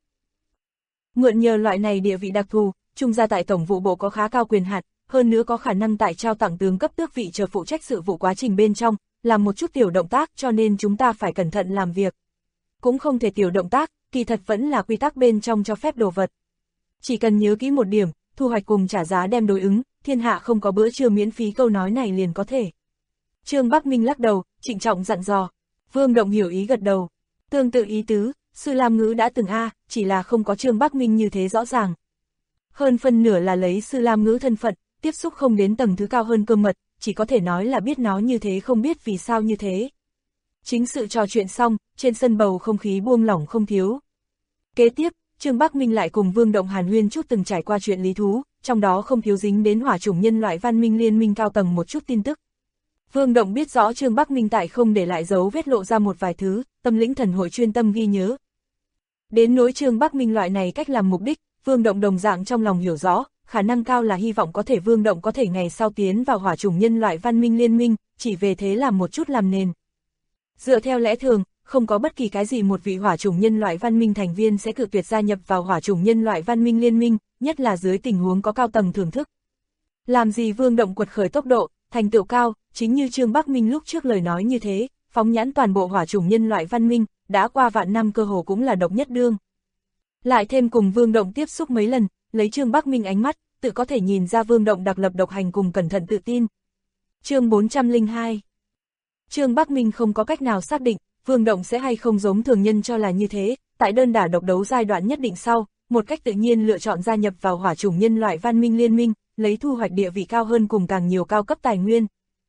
Mượn nhờ loại này địa vị đặc thù, Trung gia tại tổng vụ bộ có khá cao quyền hạn, hơn nữa có khả năng tại trao tặng tướng cấp tước vị chờ phụ trách sự vụ quá trình bên trong, làm một chút tiểu động tác, cho nên chúng ta phải cẩn thận làm việc. Cũng không thể tiểu động tác, kỳ thật vẫn là quy tắc bên trong cho phép đồ vật. Chỉ cần nhớ kỹ một điểm, thu hoạch cùng trả giá đem đối ứng, thiên hạ không có bữa trưa miễn phí, câu nói này liền có thể. Trương Bắc Minh lắc đầu, trịnh trọng dặn dò. Vương Động hiểu ý gật đầu. Tương tự ý tứ, Sư Lam Ngữ đã từng chỉ là không có Trương Bắc Minh như thế rõ ràng. Hơn phân nửa là lấy Sư Lam Ngữ thân phận, tiếp xúc không đến tầng thứ cao hơn cơ mật, chỉ có thể nói là biết nó như thế không biết vì sao như thế. Chính sự trò chuyện xong, trên sân bầu không khí buông lỏng không thiếu. Kế tiếp, Trương Bắc Minh lại cùng Vương Động hàn huyên chút từng trải qua chuyện lý thú, trong đó không thiếu dính đến hỏa chủng nhân loại văn minh liên minh cao tầng một chút tin tức. Vương Động biết rõ Trương Bắc Minh tại không để lại dấu vết lộ ra một vài thứ, tâm lĩnh thần hội chuyên tâm ghi nhớ. Đến nỗi Trương Bắc Minh loại này cách làm mục đích, Vương Động đồng dạng trong lòng hiểu rõ, khả năng cao là hy vọng có thể Vương Động có thể ngày sau tiến vào hỏa chủng nhân loại văn minh liên minh, chỉ về thế làm một chút làm nền. Dựa theo lẽ thường, không có bất kỳ cái gì một vị hỏa chủng nhân loại văn minh thành viên sẽ cự tuyệt gia nhập vào hỏa chủng nhân loại văn minh liên minh, nhất là dưới tình huống có cao tầng thưởng thức. Làm gì Vương Động quật khởi tốc độ, thành tựu cao, chính như Trương Bắc Minh lúc trước lời nói như thế, phóng nhãn toàn bộ hỏa chủng nhân loại văn minh, đã qua vạn năm cơ hồ cũng là độc nhất đương. Lại thêm cùng Vương Động tiếp xúc mấy lần, lấy Trương Bắc Minh ánh mắt, tự có thể nhìn ra Vương Động đặc lập độc hành cùng cẩn thận tự tin. Chương 402. Trương Bắc Minh không có cách nào xác định, Vương Động sẽ hay không giống thường nhân cho là như thế, tại đơn đả độc đấu giai đoạn nhất định sau, một cách tự nhiên lựa chọn gia nhập vào hỏa chủng nhân loại văn minh liên minh, lấy thu hoạch địa vị cao hơn cùng càng nhiều cao cấp tài nguyên.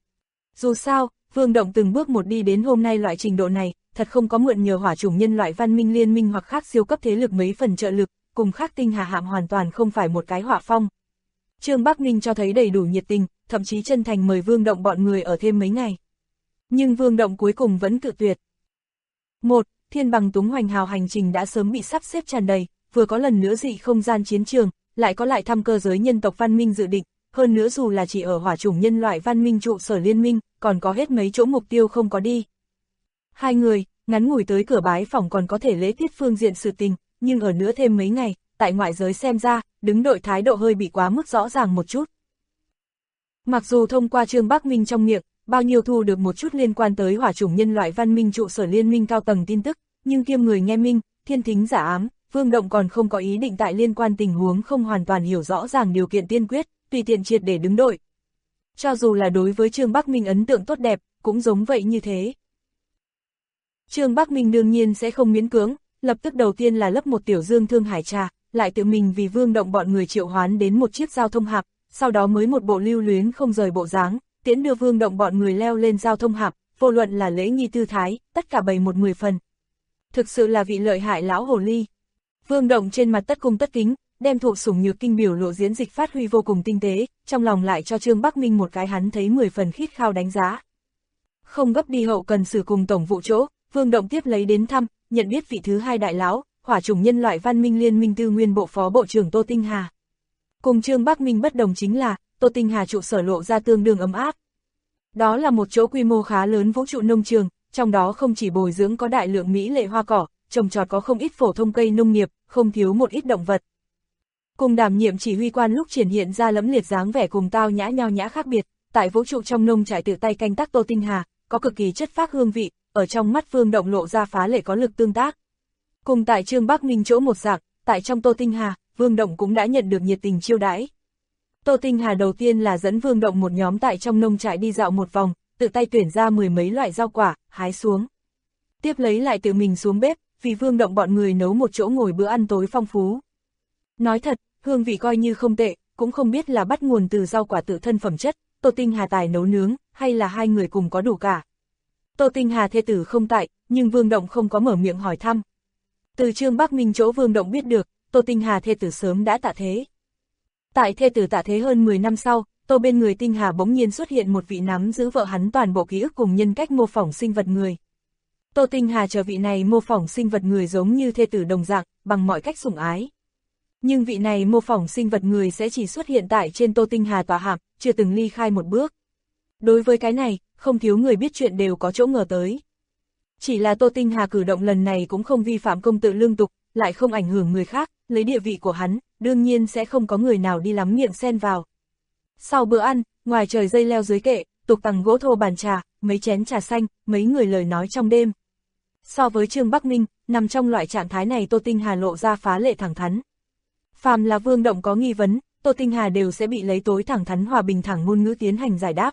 Dù sao, Vương Động từng bước một đi đến hôm nay loại trình độ này, thật không có mượn nhờ hỏa chủng nhân loại văn minh liên minh hoặc khác siêu cấp thế lực mấy phần trợ lực, cùng khác tinh hà hạm hoàn toàn không phải một cái hỏa phong. Trương Bắc Minh cho thấy đầy đủ nhiệt tình, thậm chí chân thành mời Vương Động bọn người ở thêm mấy ngày. Nhưng Vương Động cuối cùng vẫn cự tuyệt. 1. Thiên bằng túng hoành hào hành trình đã sớm bị sắp xếp tràn đầy, vừa có lần nữa dị không gian chiến trường, lại có lại thăm cơ giới nhân tộc văn minh dự định, hơn nữa dù là chỉ ở hỏa chủng nhân loại văn minh trụ sở liên minh, còn có hết mấy chỗ mục tiêu không có đi. Hai người, ngắn ngủi tới cửa bái phỏng còn có thể lễ tiết phương diện sự tình, nhưng ở nữa thêm mấy ngày, tại ngoại giới xem ra, đứng đội thái độ hơi bị quá mức rõ ràng một chút. Mặc dù thông qua Trương Bắc Minh trong miệng, bao nhiêu thu được một chút liên quan tới hỏa chủng nhân loại văn minh trụ sở liên minh cao tầng tin tức, nhưng kiêm người nghe minh, thiên thính giả ám, Vương Động còn không có ý định tại liên quan tình huống không hoàn toàn hiểu rõ ràng điều kiện tiên quyết, tùy tiện triệt để đứng đội. Cho dù là đối với Trương Bắc Minh ấn tượng tốt đẹp, cũng giống vậy như thế. Trương Bắc Minh đương nhiên sẽ không miễn cưỡng, lập tức đầu tiên là lấp một tiểu dương thương hải trà, lại tự mình vì Vương Động bọn người triệu hoán đến một chiếc giao thông hạp, sau đó mới một bộ lưu luyến không rời bộ dáng, tiễn đưa Vương Động bọn người leo lên giao thông hạp, vô luận là lễ nghi tư thái, tất cả bày một 10 phần. Thực sự là vị lợi hại lão hồ ly. Vương Động trên mặt tất cung tất kính, đem thụ sủng nhược kinh biểu lộ diễn dịch phát huy vô cùng tinh tế, trong lòng lại cho Trương Bắc Minh một cái hắn thấy 10 phần khít khao đánh giá. Không gấp đi hậu cần xử cùng tổng vụ chỗ, Vương Động tiếp lấy đến thăm, nhận biết vị thứ hai đại lão, hỏa chủng nhân loại văn minh liên minh tư nguyên bộ phó bộ trưởng Tô Tinh Hà. Cùng Trương Bắc Minh bất đồng chính là, Tô Tinh Hà trụ sở lộ ra tương đương ấm áp. Đó là một chỗ quy mô khá lớn vũ trụ nông trường, trong đó không chỉ bồi dưỡng có đại lượng mỹ lệ hoa cỏ, trồng trọt có không ít phổ thông cây nông nghiệp, không thiếu một ít động vật. Cùng đảm nhiệm chỉ huy quan lúc triển hiện ra lẫm liệt dáng vẻ cùng tao nhã nho nhã khác biệt, tại vũ trụ trong nông trại tự tay canh tác Tô Tinh Hà, có cực kỳ chất phác hương vị, ở trong mắt Vương Động lộ ra phá lệ có lực tương tác. Cùng tại Trương Bắc Minh chỗ một dạng, tại trong Tô Tinh Hà, Vương Động cũng đã nhận được nhiệt tình chiêu đãi. Tô Tinh Hà đầu tiên là dẫn Vương Động một nhóm tại trong nông trại đi dạo một vòng, tự tay tuyển ra 10 mấy loại rau quả, hái xuống. Tiếp lấy lại tự mình xuống bếp, vì Vương Động bọn người nấu một chỗ ngồi bữa ăn tối phong phú. Nói thật, hương vị coi như không tệ, cũng không biết là bắt nguồn từ rau quả tự thân phẩm chất, Tô Tinh Hà tài nấu nướng, hay là hai người cùng có đủ cả. Tô Tinh Hà thê tử không tại, nhưng Vương Động không có mở miệng hỏi thăm. Từ Trương Bắc Minh chỗ Vương Động biết được, Tô Tinh Hà thê tử sớm đã tạ thế. Tại thê tử tạ thế hơn 10 năm sau, Tô bên người Tinh Hà bỗng nhiên xuất hiện một vị nắm giữ vợ hắn toàn bộ ký ức cùng nhân cách mô phỏng sinh vật người. Tô Tinh Hà chờ vị này mô phỏng sinh vật người giống như thê tử đồng dạng, bằng mọi cách sủng ái. Nhưng vị này mô phỏng sinh vật người sẽ chỉ xuất hiện tại trên Tô Tinh Hà tòa hạp, chưa từng ly khai một bước. Đối với cái này, không thiếu người biết chuyện đều có chỗ ngờ tới. Chỉ là Tô Tinh Hà cử động lần này cũng không vi phạm công tự lương tục, lại không ảnh hưởng người khác, lấy địa vị của hắn, đương nhiên sẽ không có người nào đi lắm miệng xen vào. Sau bữa ăn, ngoài trời dây leo dưới kệ, tục tằng gỗ thô bàn trà, mấy chén trà xanh, mấy người lời nói trong đêm. So với Trương Bắc Minh, nằm trong loại trạng thái này Tô Tinh Hà lộ ra phá lệ thẳng thắn. Phàm là Vương Động có nghi vấn, Tô Tinh Hà đều sẽ bị lấy tối thẳng thắn hòa bình thẳng ngôn ngữ tiến hành giải đáp.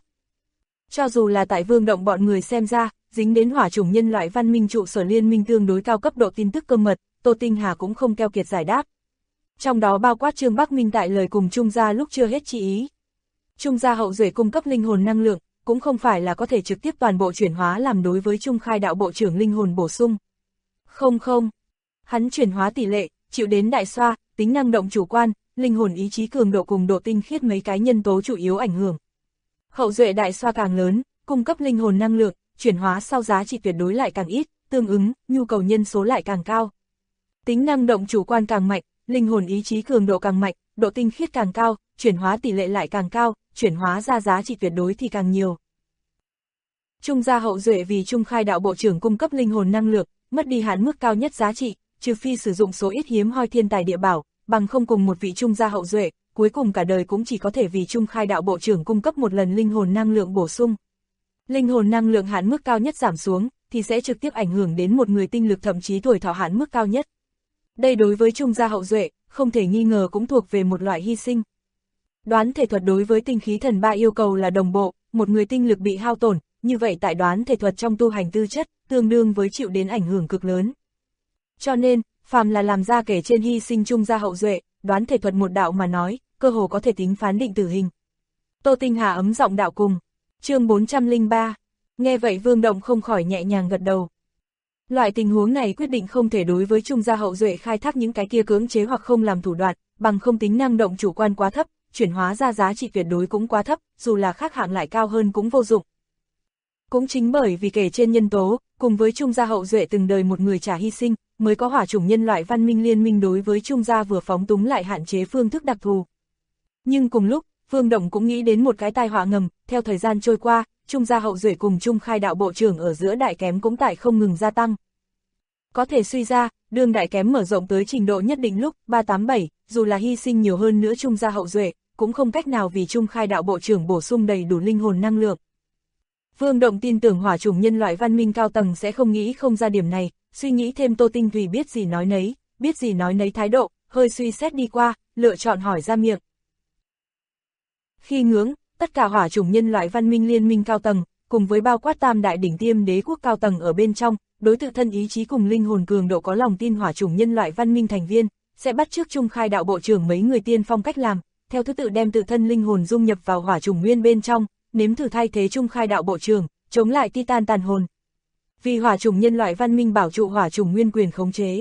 Cho dù là tại Vương Động bọn người xem ra, dính đến hỏa chủng nhân loại văn minh trụ sở liên minh tương đối cao cấp độ tin tức cơ mật, Tô Tinh Hà cũng không keo kiệt giải đáp. Trong đó bao quát Trương Bắc Minh tại lời cùng Trung gia lúc chưa hết chi ý. Trung gia hậu duệ cung cấp linh hồn năng lượng, cũng không phải là có thể trực tiếp toàn bộ chuyển hóa làm đối với Trung khai đạo bộ trưởng linh hồn bổ sung. Không. Hắn chuyển hóa tỷ lệ, chịu đến đại xoa, tính năng động chủ quan, linh hồn ý chí cường độ cùng độ tinh khiết mấy cái nhân tố chủ yếu ảnh hưởng. Hậu duệ đại xoa càng lớn, cung cấp linh hồn năng lượng, chuyển hóa sau giá trị tuyệt đối lại càng ít, tương ứng, nhu cầu nhân số lại càng cao. Tính năng động chủ quan càng mạnh, linh hồn ý chí cường độ càng mạnh, độ tinh khiết càng cao, chuyển hóa tỷ lệ lại càng cao, chuyển hóa ra giá trị tuyệt đối thì càng nhiều. Trung gia hậu duệ vì Trung khai đạo bộ trưởng cung cấp linh hồn năng lượng, mất đi hạn mức cao nhất giá trị, trừ phi sử dụng số ít hiếm hoi thiên tài địa bảo, bằng không cùng một vị Trung gia hậu duệ, cuối cùng cả đời cũng chỉ có thể vì Trung khai đạo bộ trưởng cung cấp một lần linh hồn năng lượng bổ sung. Linh hồn năng lượng hạn mức cao nhất giảm xuống, thì sẽ trực tiếp ảnh hưởng đến một người tinh lực thậm chí tuổi thọ hạn mức cao nhất. Đây đối với Trung gia hậu duệ, không thể nghi ngờ cũng thuộc về một loại hy sinh. Đoán thể thuật đối với tinh khí thần ba yêu cầu là đồng bộ, một người tinh lực bị hao tổn, như vậy tại đoán thể thuật trong tu hành tư chất, tương đương với chịu đến ảnh hưởng cực lớn. Cho nên, phàm là làm ra kể trên hy sinh Trung gia hậu duệ, đoán thể thuật một đạo mà nói, cơ hồ có thể tính phán định tử hình. Tô Tinh Hà ấm giọng đạo cùng. Chương 403. Nghe vậy Vương Động không khỏi nhẹ nhàng gật đầu. Loại tình huống này quyết định không thể đối với Trung gia hậu duệ khai thác những cái kia cưỡng chế hoặc không làm thủ đoạn, bằng không tính năng động chủ quan quá thấp, chuyển hóa ra giá trị tuyệt đối cũng quá thấp, dù là khác hạng lại cao hơn cũng vô dụng. Cũng chính bởi vì kể trên nhân tố, cùng với Trung gia hậu duệ từng đời một người trả hy sinh, mới có hỏa chủng nhân loại văn minh liên minh đối với Trung gia vừa phóng túng lại hạn chế phương thức đặc thù. Nhưng cùng lúc, Vương Động cũng nghĩ đến một cái tai họa ngầm, theo thời gian trôi qua, Trung gia hậu duệ cùng Trung khai đạo bộ trưởng ở giữa đại kém cũng tại không ngừng gia tăng. Có thể suy ra, đương đại kém mở rộng tới trình độ nhất định lúc 387, dù là hy sinh nhiều hơn nữa Trung gia hậu duệ, cũng không cách nào vì Trung khai đạo bộ trưởng bổ sung đầy đủ linh hồn năng lượng. Vương Động tin tưởng hỏa chủng nhân loại văn minh cao tầng sẽ không nghĩ không ra điểm này, suy nghĩ thêm Tô Tinh Thủy biết gì nói nấy thái độ, hơi suy xét đi qua, lựa chọn hỏi ra miệng. Khi ngưỡng, tất cả hỏa chủng nhân loại văn minh liên minh cao tầng, cùng với bao quát tam đại đỉnh tiêm đế quốc cao tầng ở bên trong, đối tự thân ý chí cùng linh hồn cường độ có lòng tin hỏa chủng nhân loại văn minh thành viên, sẽ bắt chước Trung khai đạo bộ trưởng mấy người tiên phong cách làm, theo thứ tự đem tự thân linh hồn dung nhập vào hỏa chủng nguyên bên trong, nếm thử thay thế Trung khai đạo bộ trưởng, chống lại Titan tàn hồn. Vì hỏa chủng nhân loại văn minh bảo trụ hỏa chủng nguyên quyền khống chế.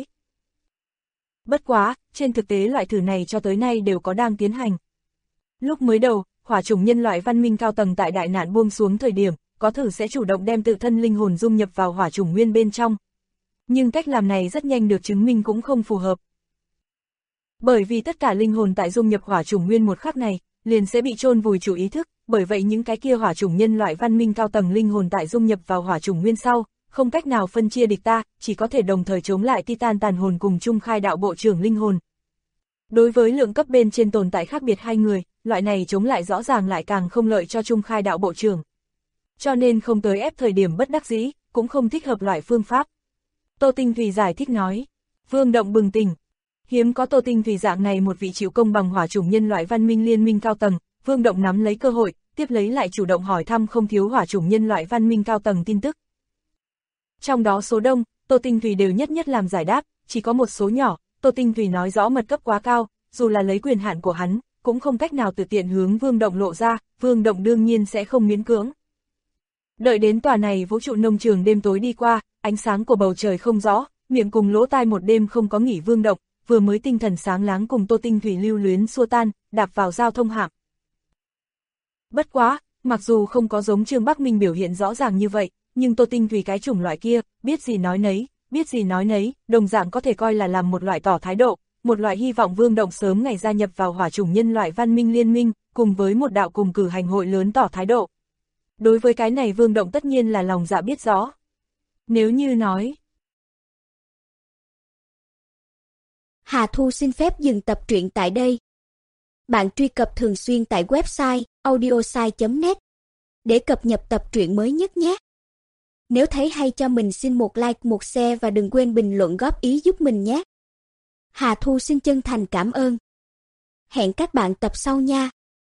Bất quá, trên thực tế loại thử này cho tới nay đều có đang tiến hành. Lúc mới đầu, hỏa chủng nhân loại văn minh cao tầng tại đại nạn buông xuống thời điểm, có thử sẽ chủ động đem tự thân linh hồn dung nhập vào hỏa chủng nguyên bên trong. Nhưng cách làm này rất nhanh được chứng minh cũng không phù hợp. Bởi vì tất cả linh hồn tại dung nhập hỏa chủng nguyên một khắc này, liền sẽ bị chôn vùi chủ ý thức, bởi vậy những cái kia hỏa chủng nhân loại văn minh cao tầng linh hồn tại dung nhập vào hỏa chủng nguyên sau, không cách nào phân chia địch ta, chỉ có thể đồng thời chống lại Titan tàn hồn cùng Trung khai đạo bộ trưởng linh hồn. Đối với lượng cấp bên trên tồn tại khác biệt hai người, loại này chống lại rõ ràng lại càng không lợi cho Trung khai đạo bộ trưởng. Cho nên không tới ép thời điểm bất đắc dĩ, cũng không thích hợp loại phương pháp. Tô Tinh Thủy giải thích nói. Vương Động bừng tỉnh. Hiếm có Tô Tinh Thủy dạng này một vị chịu công bằng hỏa chủng nhân loại văn minh liên minh cao tầng, Vương Động nắm lấy cơ hội, tiếp lấy lại chủ động hỏi thăm không thiếu hỏa chủng nhân loại văn minh cao tầng tin tức. Trong đó số đông, Tô Tinh Thủy đều nhất nhất làm giải đáp, chỉ có một số nhỏ, Tô Tinh Thủy nói rõ mật cấp quá cao, dù là lấy quyền hạn của hắn, cũng không cách nào tự tiện hướng Vương Động lộ ra, Vương Động đương nhiên sẽ không miễn cưỡng. Đợi đến tòa này vũ trụ nông trường đêm tối đi qua, ánh sáng của bầu trời không rõ, miệng cùng lỗ tai một đêm không có nghỉ Vương Động, vừa mới tinh thần sáng láng cùng Tô Tinh Thủy lưu luyến xua tan, đạp vào giao thông hạm. Bất quá, mặc dù không có giống Trương Bắc Minh biểu hiện rõ ràng như vậy, nhưng Tô Tinh Thủy cái chủng loại kia, biết gì nói nấy, đồng dạng có thể coi là làm một loại tỏ thái độ, một loại hy vọng Vương Động sớm ngày gia nhập vào hỏa chủng nhân loại văn minh liên minh, cùng với một đạo cùng cử hành hội lớn tỏ thái độ. Đối với cái này Vương Động tất nhiên là lòng dạ biết rõ. Nếu như nói... Hà Thu xin phép dừng tập truyện tại đây. Bạn truy cập thường xuyên tại website audiosai.net để cập nhật tập truyện mới nhất nhé. Nếu thấy hay cho mình xin một like, một share và đừng quên bình luận góp ý giúp mình nhé. Hà Thu xin chân thành cảm ơn. Hẹn các bạn tập sau nha.